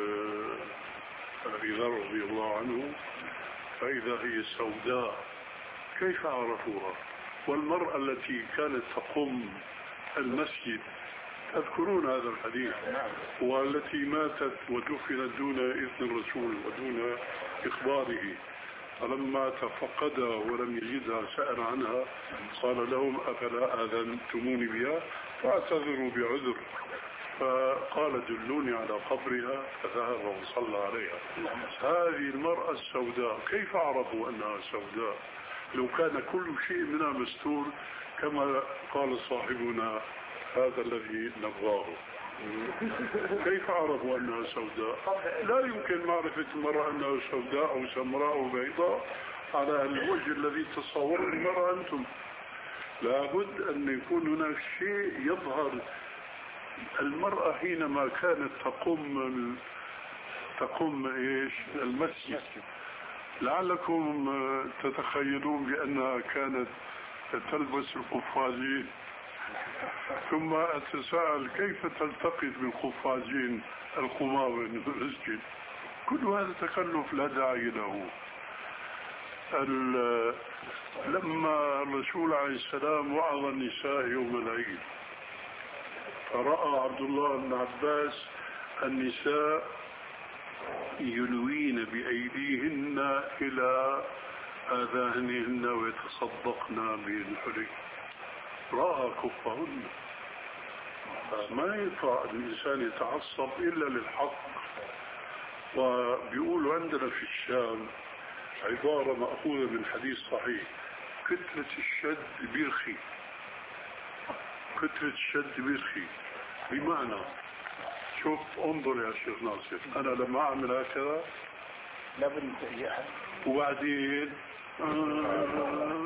أبي ذر رضي الله عنه فإذا هي سوداء. كيف عرفوها؟ والمرأة التي كانت تقوم المسجد تذكرون هذا الحديث، والتي ماتت ودفنت دون إذن الرسول ودون إخباره، فلما تفقدها ولم يجدها سأل عنها قال لهم أفلا آذنتموني بها فاعتذروا بعذر، فقال دلوني على قبرها فذهب وصلى عليها. هذه المرأة السوداء كيف عرفوا أنها سوداء لو كان كل شيء منها مستور كما قال صاحبنا هذا الذي نبغاه؟ كيف عرفوا أنها سوداء؟ لا يمكن معرفة المرأة أنها سوداء أو سمراء أو بيضاء على الوجه الذي تصور المرأة أنتم. لابد أن يكون هناك شيء يظهر. المرأة حينما كانت تقوم تقوم إيش المسجد لعلكم تتخيلون بأنها كانت تلبس القفازين، ثم أتساءل كيف تلتقط بالقفازين القمامة في المسجد؟ كل هذا تكلف لا داعي له. لما الرسول عليه السلام وعظ النساء يوم العيد فرأى عبد الله بن عباس النساء ينوين بأيديهن إلى آذانهن ويتصدقن بالحلي، رأى كفهن. ما ينفع الإنسان يتعصب إلا للحق. وبيقولوا عندنا في الشام عبارة مأخوذة من حديث صحيح: كتلة الشد بيرخي. كتلة الشد بيرخي بمعنى، شوف انظر يا شيخ ناصر، أنا لما أعمل هكذا لابد وبعدين آه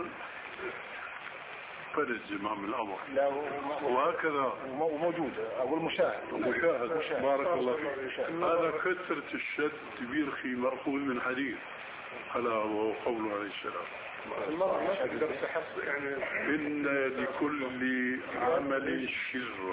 فرد زمام الأمر وهكذا وموجود أقول مشاهد مشاهد بارك الله فيك. هذا كثرة الشد بيرخي مأخوذ من حديث ألا وهو قوله عليه السلام: المرأة ما تقدر تحصل يعني إن لكل عمل شرة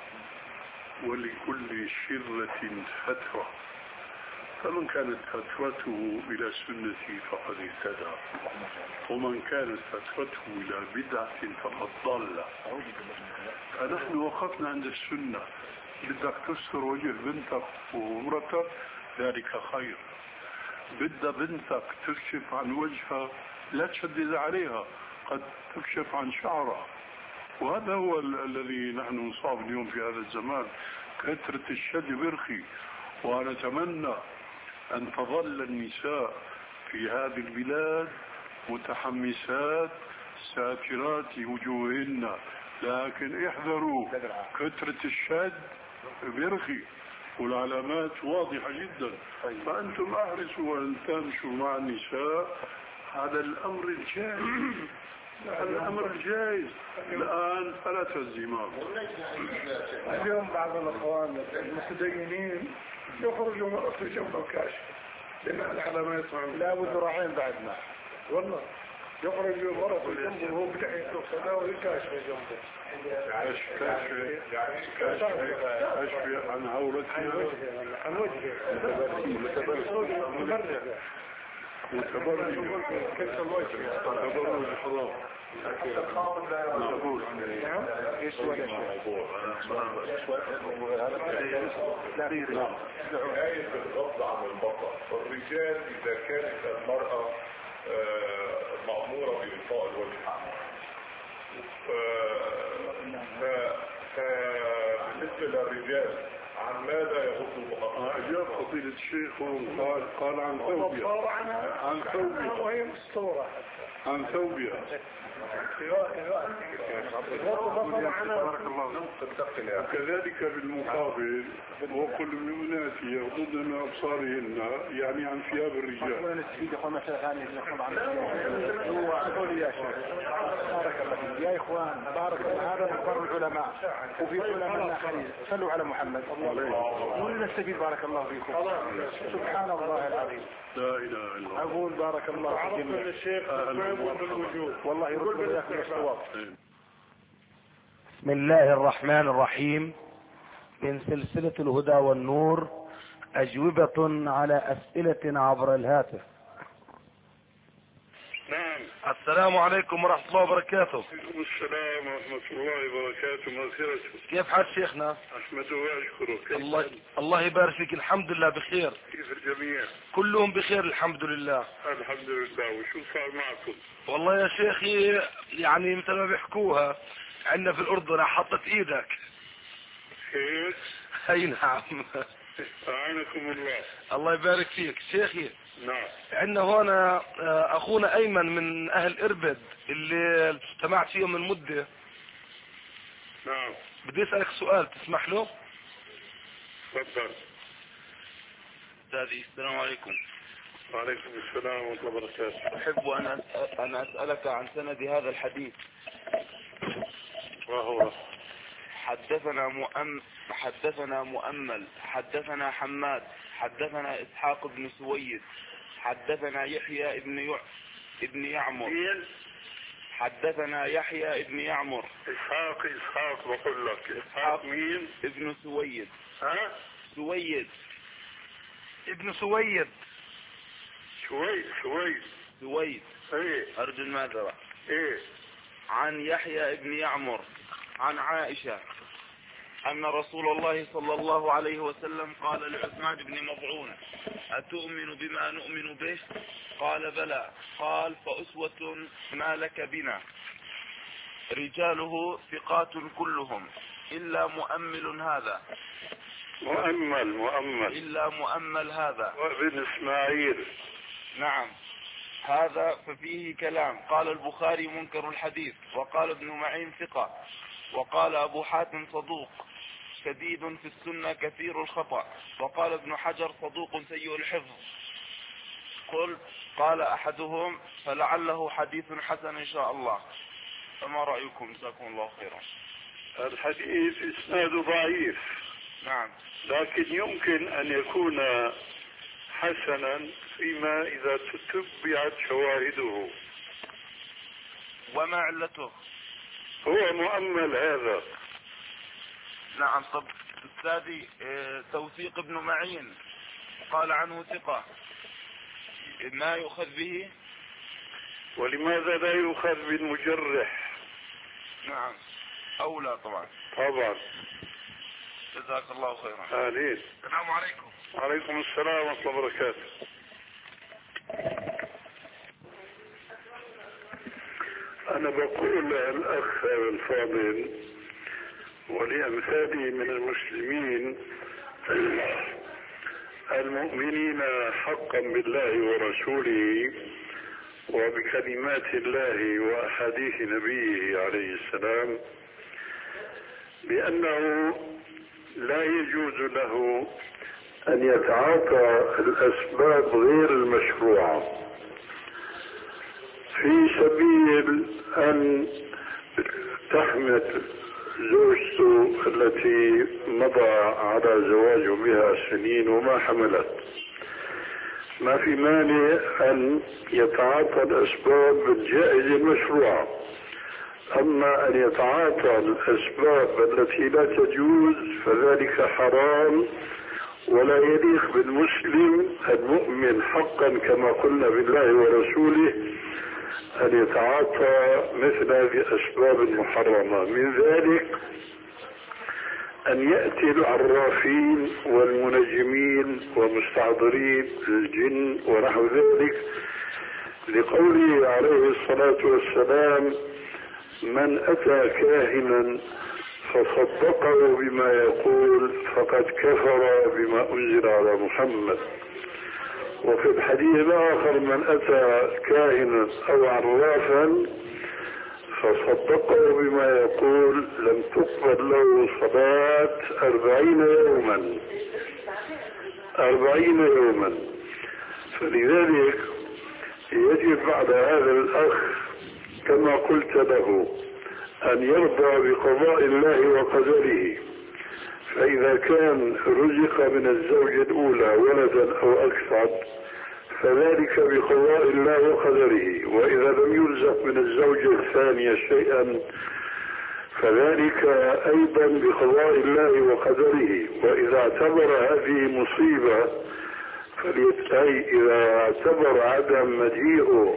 ولكل شرة فتوى، فمن كانت فتوته إلى سنتي فقد اهتدى، ومن كانت فتوته إلى بدعة فقد ضل. فنحن وقفنا عند السنة. بدك تستر وجه بنتك ومرتك ذلك خير، بدها بنتك تكشف عن وجهها لا تشدد عليها، قد تكشف عن شعرها وهذا هو ال- الذي نحن نصاب اليوم في هذا الزمان. كثرة الشد برخي، ونتمنى أن تظل النساء في هذه البلاد متحمسات ساترات وجوههن، لكن احذروا كثرة الشد برخي والعلامات واضحة جدا. فأنتم أحرصوا أن تمشوا مع النساء على الأمر الجائز، على الأمر الجائز الآن فلا تزيمات. اليوم بعض الأخوان المتدينين يخرجوا في جنب الكاشف لأن العلامات لا وذراعين بعدنا والله يخرج المرة في جنبه وهو بتحية الصلاة والكاشف جنبه كشف كشف كشف عن عورتها، عن وجهه متبرج كيف الوجه تبرج الحرام. نقول ايش ولا آية الغض عن البصر. والرجال إذا كانت المرأة مأمورة بإلقاء الوجه، فبالنسبة للرجال عن ماذا يغض البصر؟ أجاب فضيلة الشيخ قال قال عن ثوبها، عن ثوبها وهي مستورة عن ثوبها. وكذلك بالمقابل وكل المؤمنات يغضضن من أبصارهن، يعني عن ثياب الرجال. يا إخوان بارك الله، هذا مقر العلماء وفي علماء آخرين. صلوا على محمد ونستفيد. بارك الله فيكم. سبحان الله العظيم، لا إله إلا الله. أقول بارك الله فيكم الشيخ والله يرد لكم الصواب. بسم الله الرحمن الرحيم. من سلسلة الهدى والنور، أجوبة على أسئلة عبر الهاتف. نعم. السلام عليكم ورحمة الله وبركاته. وعليكم السلام ورحمة الله وبركاته. مغفرته. كيف حال شيخنا؟ أحمده وأشكره. الله الله يبارك فيك. الحمد لله بخير. كيف الجميع؟ كلهم بخير الحمد لله. الحمد لله. وشو صار معكم؟ والله يا شيخي يعني مثل ما بيحكوها عندنا في الأردن حطت إيدك. هيك؟ أي نعم. أعانكم الله. الله يبارك فيك شيخي. نعم. عندنا هنا أخونا أيمن من أهل إربد اللي اجتمعت فيهم من مدة. نعم. بدي أسألك سؤال تسمح له؟ تفضل. أستاذي السلام عليكم. وعليكم السلام ورحمة الله وبركاته. أحب أن أن أسألك عن سند هذا الحديث. وهو حدثنا مؤم حدثنا مؤمل حدثنا حماد حدثنا إسحاق بن سويد حدثنا يحيى ابن يع... ابن يعمر مين؟ حدثنا يحيى ابن يعمر. إسحاق إسحاق بقول لك. إسحاق مين؟ ابن سويد. ها؟ سويد. ابن سويد. سويد سويد سويد. ايه. أرجو المعذرة. ايه. عن يحيى ابن يعمر عن عائشة أن رسول الله صلى الله عليه وسلم قال لعثمان بن مظعون: أتؤمن بما نؤمن به؟ قال: بلى. قال: فأسوة ما لك بنا. رجاله ثقات كلهم إلا مؤمل هذا. مؤمل مؤمل إلا مؤمل هذا. وابن إسماعيل. نعم. هذا ففيه كلام. قال البخاري: منكر الحديث. وقال ابن معين: ثقة. وقال أبو حاتم: صدوق شديد في السنة كثير الخطأ. وقال ابن حجر: صدوق سيء الحفظ. قل قال أحدهم: فلعله حديث حسن إن شاء الله. فما رأيكم؟ جزاكم الله خيرا. الحديث إسناده ضعيف. نعم. لكن يمكن أن يكون حسنا فيما إذا تتبعت شواهده. وما علته؟ هو مؤمل هذا. نعم. طب أستاذي، توثيق ابن معين قال عنه ثقة، ما يؤخذ به؟ ولماذا لا يؤخذ بالمجرح؟ نعم. أولى طبعا. طبعا. جزاك الله خيرا. آمين. السلام عليكم. وعليكم السلام ورحمة الله وبركاته. أنا بقول الأخ الفاضل ولأمثالي من المسلمين المؤمنين حقا بالله ورسوله وبكلمات الله وأحاديث نبيه عليه السلام بأنه لا يجوز له أن يتعاطى الأسباب غير المشروعة في سبيل أن تحمل زوجته التي مضى على زواجه بها سنين وما حملت. ما في مانع أن يتعاطى الأسباب الجائزة المشروعة، أما أن يتعاطى الأسباب التي لا تجوز فذلك حرام ولا يليق بالمسلم المؤمن حقا كما قلنا بالله ورسوله أن يتعاطى مثل هذه الأسباب المحرمة. من ذلك أن يأتي العرافين والمنجمين ومستعذرين الجن ونحو ذلك، لقوله عليه الصلاة والسلام: من أتى كاهنا فصدقه بما يقول فقد كفر بما أنزل على محمد. وفي الحديث الآخر: من أتى كاهنا أو عرافا فصدقه بما يقول لم تقبل له صلاة أربعين يوما أربعين يوما. فلذلك يجب بعد هذا الأخ كما قلت له أن يرضى بقضاء الله وقدره، فإذا كان رزق من الزوجة الأولى ولدا أو أكثر فذلك بقضاء الله وقدره، وإذا لم يرزق من الزوجة الثانية شيئا فذلك أيضا بقضاء الله وقدره. وإذا اعتبر هذه مصيبة أي إذا اعتبر عدم مجيء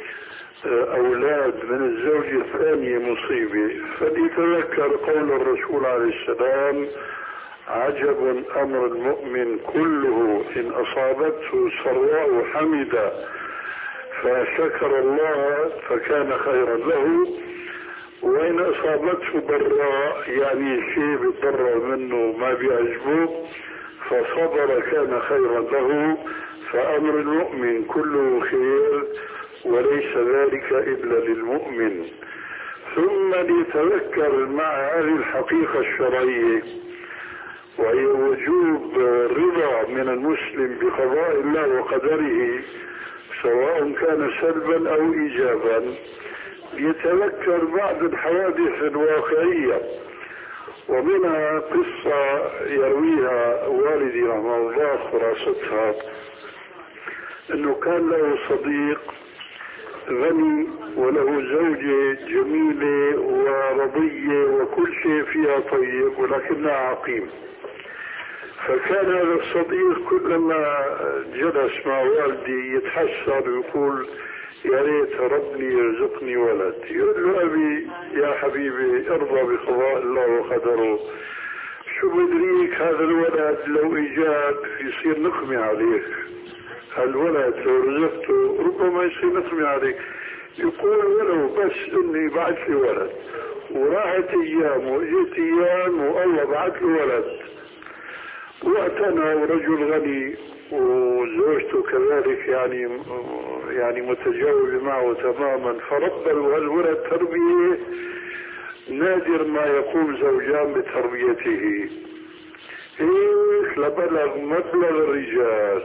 أولاد من الزوجة الثانية مصيبة فليتذكر قول الرسول عليه السلام: عجب أمر المؤمن كله إن أصابته سراء حمد فشكر الله فكان خيرا له، وإن أصابته ضراء يعني شيء بيتضرر منه ما بيعجبه فصبر كان خيرا له. فأمر المؤمن كله خير وليس ذلك إلا للمؤمن. ثم ليتذكر مع هذه الحقيقة الشرعية وهي وجوب الرضا من المسلم بقضاء الله وقدره سواء كان سلبا أو إيجابا، يتذكر بعض الحوادث الواقعية. ومنها قصة يرويها والدي رحمه الله خلاصتها أنه كان له صديق غني وله زوجة جميلة ورضية وكل شيء فيها طيب ولكنها عقيم. فكان هذا الصديق كلما جلس مع والدي يتحسر ويقول: يا ريت ربي يرزقني ولد. يقول له: أبي يا حبيبي ارضى بقضاء الله وقدره، شو بدريك هذا الولد لو إجاب يصير نقمة عليك، الولد لو رزقته ربما يصير نقمة عليك. يقول: ولو بس اني بعت لي ولد. وراحت ايام واجت ايام والله بعت له ولد، واعتنى ورجل غني وزوجته كذلك يعني يعني متجاوبة معه تماما، فربى الولد تربية نادر ما يقوم زوجان بتربيته. هيك لبلغ مبلغ الرجال.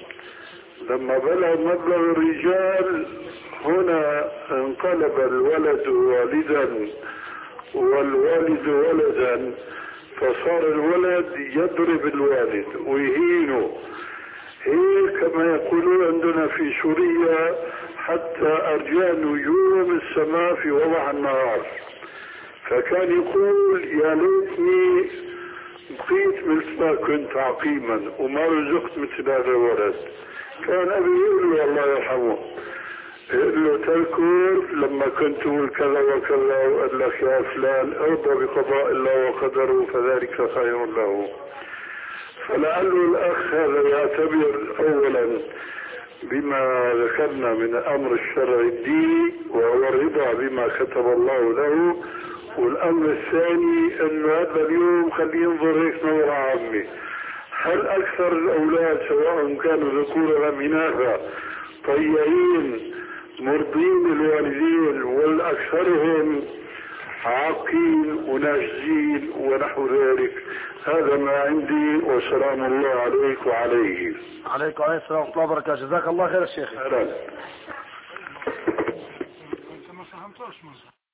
لما بلغ مبلغ الرجال هنا انقلب الولد والدا والوالد ولدا، فصار الولد يضرب الوالد ويهينه. هيك كما يقولون عندنا في سوريا: حتى أرجاء نجوم السماء في وضع النهار. فكان يقول: يا ليتني بقيت مثل ما كنت عقيما وما رزقت مثل هذا الولد. كان أبي يقول له الله يرحمه، يقول له: تذكر لما كنت تقول كذا وكذا وقال لك يا فلان ارضى بقضاء الله وقدره فذلك خير له. فلعله الأخ هذا يعتبر أولا بما ذكرنا من الأمر الشرعي الديني وهو الرضا بما كتب الله له، والأمر الثاني أنه هذا اليوم خليه ينظر هيك نظرة عامة. هل أكثر الأولاد سواء كانوا ذكورا أم إناثا طيعين مرضين للوالدين والأكثرهم عاقين وناشزين ونحو ذلك؟ هذا ما عندي، وسلام الله عليك وعليه. عليكم وعليكم السلام ورحمة الله وبركاته. جزاك الله خير الشيخ. أهلا.